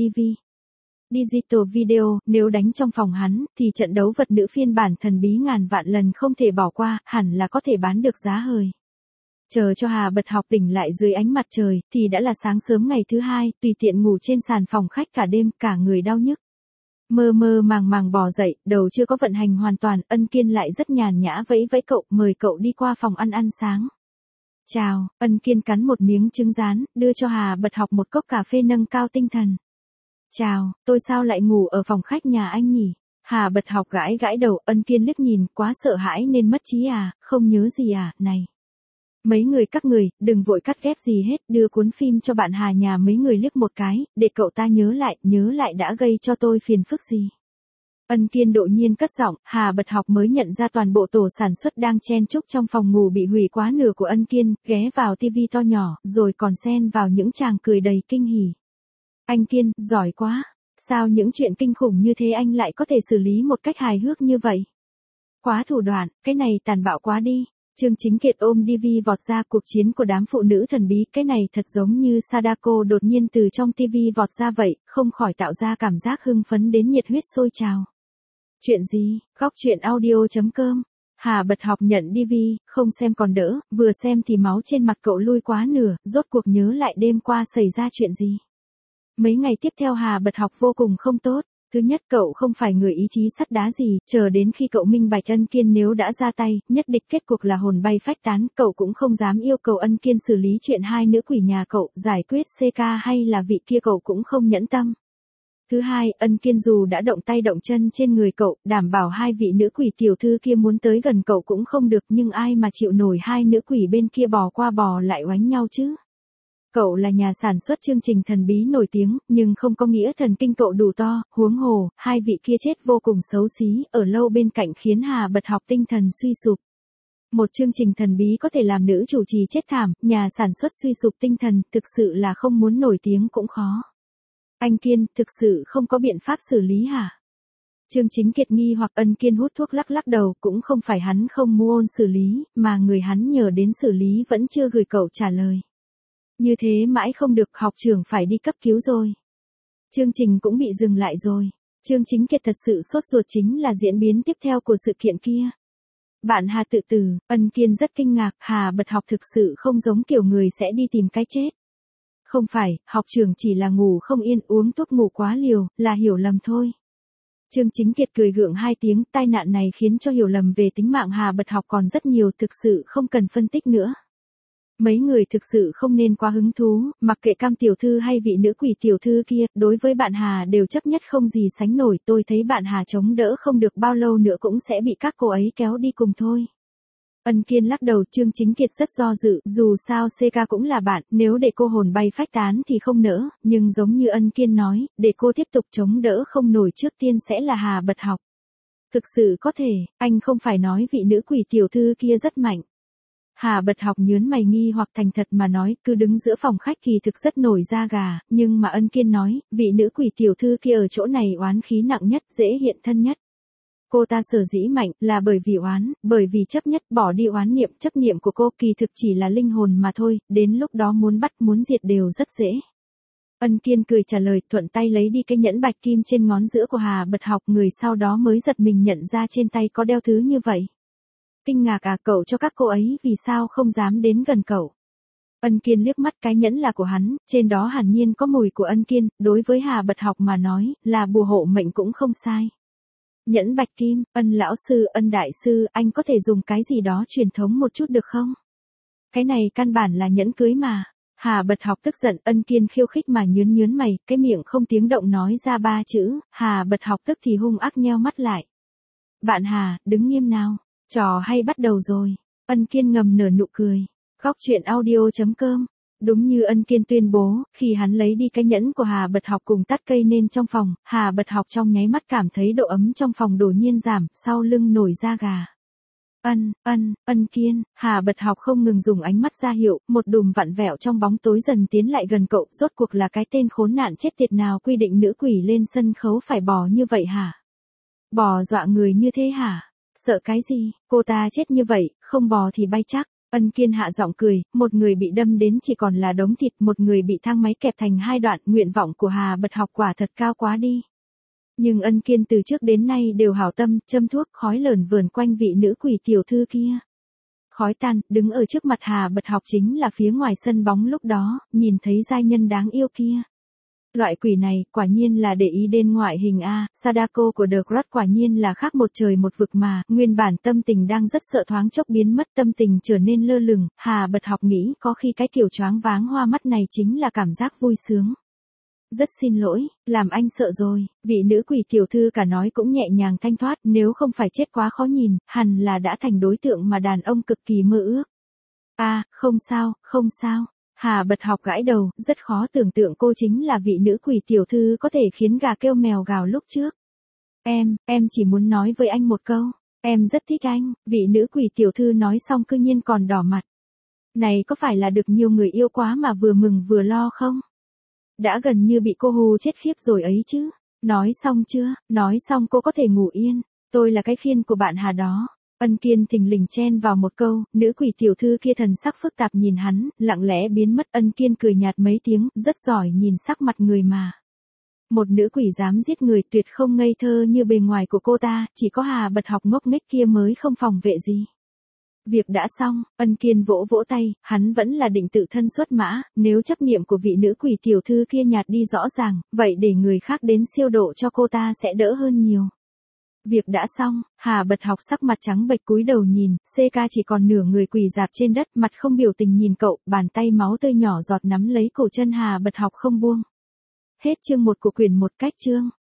Digital video, nếu đánh trong phòng hắn, thì trận đấu vật nữ phiên bản thần bí ngàn vạn lần không thể bỏ qua, hẳn là có thể bán được giá hời. Chờ cho Hà Bật Học tỉnh lại dưới ánh mặt trời, thì đã là sáng sớm ngày thứ hai, tùy tiện ngủ trên sàn phòng khách cả đêm, cả người đau nhức. Mơ mơ màng màng bò dậy, đầu chưa có vận hành hoàn toàn, Ân Kiên lại rất nhàn nhã vẫy vẫy cậu, mời cậu đi qua phòng ăn sáng. Chào, Ân Kiên cắn một miếng trứng rán, đưa cho Hà Bật Học một cốc cà phê nâng cao tinh thần. Chào, tôi sao lại ngủ ở phòng khách nhà anh nhỉ? Hà Bật Học gãi gãi đầu, Ân Kiên liếc nhìn, quá sợ hãi nên mất trí à, không nhớ gì à, này. Mấy người các người, đừng vội cắt ghép gì hết, đưa cuốn phim cho bạn Hà nhà mấy người liếc một cái, để cậu ta nhớ lại đã gây cho tôi phiền phức gì. Ân Kiên đột nhiên cất giọng, Hà Bật Học mới nhận ra toàn bộ tổ sản xuất đang chen chúc trong phòng ngủ bị hủy quá nửa của Ân Kiên, ghé vào tivi to nhỏ, rồi còn xen vào những tràng cười đầy kinh hỉ. Anh Kiên, giỏi quá, sao những chuyện kinh khủng như thế anh lại có thể xử lý một cách hài hước như vậy? Quá thủ đoạn, cái này tàn bạo quá đi. Trương Chính Kiệt ôm DV vọt ra, cuộc chiến của đám phụ nữ thần bí, cái này thật giống như Sadako đột nhiên từ trong TV vọt ra vậy, không khỏi tạo ra cảm giác hưng phấn đến nhiệt huyết sôi trào. Chuyện gì? Góc truyện audio.com. Hà Bật Học nhận DV, không xem còn đỡ, vừa xem thì máu trên mặt cậu lui quá nửa, rốt cuộc nhớ lại đêm qua xảy ra chuyện gì. Mấy ngày tiếp theo Hà Bật Học vô cùng không tốt. Thứ nhất, cậu không phải người ý chí sắt đá gì, chờ đến khi cậu minh bạch Ân Kiên nếu đã ra tay, nhất định kết cục là hồn bay phách tán, cậu cũng không dám yêu cầu Ân Kiên xử lý chuyện hai nữ quỷ nhà cậu, giải quyết CK hay là vị kia cậu cũng không nhẫn tâm. Thứ hai, Ân Kiên dù đã động tay động chân trên người cậu, đảm bảo hai vị nữ quỷ tiểu thư kia muốn tới gần cậu cũng không được, nhưng ai mà chịu nổi hai nữ quỷ bên kia bò qua bò lại oánh nhau chứ. Cậu là nhà sản xuất chương trình thần bí nổi tiếng, nhưng không có nghĩa thần kinh cậu đủ to, huống hồ, hai vị kia chết vô cùng xấu xí, ở lâu bên cạnh khiến Hà Bật Học tinh thần suy sụp. Một chương trình thần bí có thể làm nữ chủ trì chết thảm, nhà sản xuất suy sụp tinh thần, thực sự là không muốn nổi tiếng cũng khó. Anh Kiên, thực sự không có biện pháp xử lý hả? Trương Chính Kiệt nghi hoặc. Ân Kiên hút thuốc lắc lắc đầu, cũng không phải hắn không muốn xử lý, mà người hắn nhờ đến xử lý vẫn chưa gửi cậu trả lời. Như thế mãi không được, học trưởng phải đi cấp cứu rồi. Chương trình cũng bị dừng lại rồi. Trương Chính Kiệt thật sự sốt ruột chính là diễn biến tiếp theo của sự kiện kia. Bạn Hà tự tử, Ân Kiên rất kinh ngạc, Hà Bật Học thực sự không giống kiểu người sẽ đi tìm cái chết. Không phải, học trưởng chỉ là ngủ không yên, uống thuốc ngủ quá liều, là hiểu lầm thôi. Trương Chính Kiệt cười gượng hai tiếng, tai nạn này khiến cho hiểu lầm về tính mạng Hà Bật Học còn rất nhiều, thực sự không cần phân tích nữa. Mấy người thực sự không nên quá hứng thú, mặc kệ Cam tiểu thư hay vị nữ quỷ tiểu thư kia, đối với bạn Hà đều chấp nhất không gì sánh nổi, tôi thấy bạn Hà chống đỡ không được bao lâu nữa cũng sẽ bị các cô ấy kéo đi cùng thôi. Ân Kiên lắc đầu, Trương Chính Kiệt rất do dự, dù sao CK cũng là bạn, nếu để cô hồn bay phách tán thì không nỡ, nhưng giống như Ân Kiên nói, để cô tiếp tục chống đỡ không nổi trước tiên sẽ là Hà Bật Học. Thực sự có thể, anh không phải nói vị nữ quỷ tiểu thư kia rất mạnh. Hà Bật Học nhớn mày nghi hoặc thành thật mà nói, cứ đứng giữa phòng khách kỳ thực rất nổi da gà, nhưng mà Ân Kiên nói, vị nữ quỷ tiểu thư kia ở chỗ này oán khí nặng nhất, dễ hiện thân nhất. Cô ta sở dĩ mạnh là bởi vì oán, bởi vì chấp nhất, bỏ đi oán niệm, chấp niệm của cô kỳ thực chỉ là linh hồn mà thôi, đến lúc đó muốn bắt muốn diệt đều rất dễ. Ân Kiên cười trả lời, thuận tay lấy đi cái nhẫn bạch kim trên ngón giữa của Hà Bật Học, người sau đó mới giật mình nhận ra trên tay có đeo thứ như vậy. Kinh ngạc à, cậu cho các cô ấy vì sao không dám đến gần cậu. Ân Kiên liếc mắt, cái nhẫn là của hắn, trên đó hẳn nhiên có mùi của Ân Kiên, đối với Hà Bật Học mà nói, là bùa hộ mệnh cũng không sai. Nhẫn bạch kim, Ân lão sư, Ân đại sư, anh có thể dùng cái gì đó truyền thống một chút được không? Cái này căn bản là nhẫn cưới mà. Hà Bật Học tức giận, Ân Kiên khiêu khích mà nhớn mày, cái miệng không tiếng động nói ra ba chữ, Hà Bật Học tức thì hung ác nheo mắt lại. Bạn Hà, đứng nghiêm nào, trò hay bắt đầu rồi. Ân Kiên ngầm nở nụ cười. Góc truyện audio.com. Đúng như Ân Kiên tuyên bố, khi hắn lấy đi cái nhẫn của Hà Bật Học cùng tắt cây nên trong phòng, Hà Bật Học trong nháy mắt cảm thấy độ ấm trong phòng đột nhiên giảm, sau lưng nổi da gà. Ân Kiên, Hà Bật Học không ngừng dùng ánh mắt ra hiệu, một đùm vặn vẹo trong bóng tối dần tiến lại gần cậu, rốt cuộc là cái tên khốn nạn chết tiệt nào quy định nữ quỷ lên sân khấu phải bò như vậy hả? Bò dọa người như thế hả? Sợ cái gì, cô ta chết như vậy, không bò thì bay chắc. Ân Kiên hạ giọng cười, một người bị đâm đến chỉ còn là đống thịt, một người bị thang máy kẹp thành hai đoạn, nguyện vọng của Hà Bật Học quả thật cao quá đi. Nhưng Ân Kiên từ trước đến nay đều hảo tâm, châm thuốc khói lởn vườn quanh vị nữ quỷ tiểu thư kia. Khói tan, đứng ở trước mặt Hà Bật Học chính là phía ngoài sân bóng lúc đó, nhìn thấy giai nhân đáng yêu kia. Loại quỷ này, quả nhiên là để ý đến ngoại hình a, Sadako của The Cross quả nhiên là khác một trời một vực mà, nguyên bản tâm tình đang rất sợ thoáng chốc biến mất, tâm tình trở nên lơ lửng, Hà Bật Học nghĩ có khi cái kiểu choáng váng hoa mắt này chính là cảm giác vui sướng. Rất xin lỗi, làm anh sợ rồi, vị nữ quỷ tiểu thư cả nói cũng nhẹ nhàng thanh thoát, nếu không phải chết quá khó nhìn, hẳn là đã thành đối tượng mà đàn ông cực kỳ mơ ước. Không sao, không sao. Hà Bật Học gãi đầu, rất khó tưởng tượng cô chính là vị nữ quỷ tiểu thư có thể khiến gà kêu mèo gào lúc trước. Em chỉ muốn nói với anh một câu, em rất thích anh, vị nữ quỷ tiểu thư nói xong cư nhiên còn đỏ mặt. Này có phải là được nhiều người yêu quá mà vừa mừng vừa lo không? Đã gần như bị cô hù chết khiếp rồi ấy chứ. Nói xong chưa, nói xong cô có thể ngủ yên, tôi là cái khiên của bạn Hà đó. Ân Kiên thình lình chen vào một câu, nữ quỷ tiểu thư kia thần sắc phức tạp nhìn hắn, lặng lẽ biến mất. Ân Kiên cười nhạt mấy tiếng, rất giỏi nhìn sắc mặt người mà. Một nữ quỷ dám giết người tuyệt không ngây thơ như bề ngoài của cô ta, chỉ có Hà Bật Học ngốc nghếch kia mới không phòng vệ gì. Việc đã xong, Ân Kiên vỗ vỗ tay, hắn vẫn là định tự thân xuất mã, nếu chấp niệm của vị nữ quỷ tiểu thư kia nhạt đi rõ ràng, vậy để người khác đến siêu độ cho cô ta sẽ đỡ hơn nhiều. Việc đã xong, Hà Bật Học sắc mặt trắng bệch cúi đầu nhìn, CK chỉ còn nửa người quỳ dạp trên đất, mặt không biểu tình nhìn cậu, bàn tay máu tươi nhỏ giọt nắm lấy cổ chân Hà Bật Học không buông. Hết chương 1 của quyển 1 cách chương.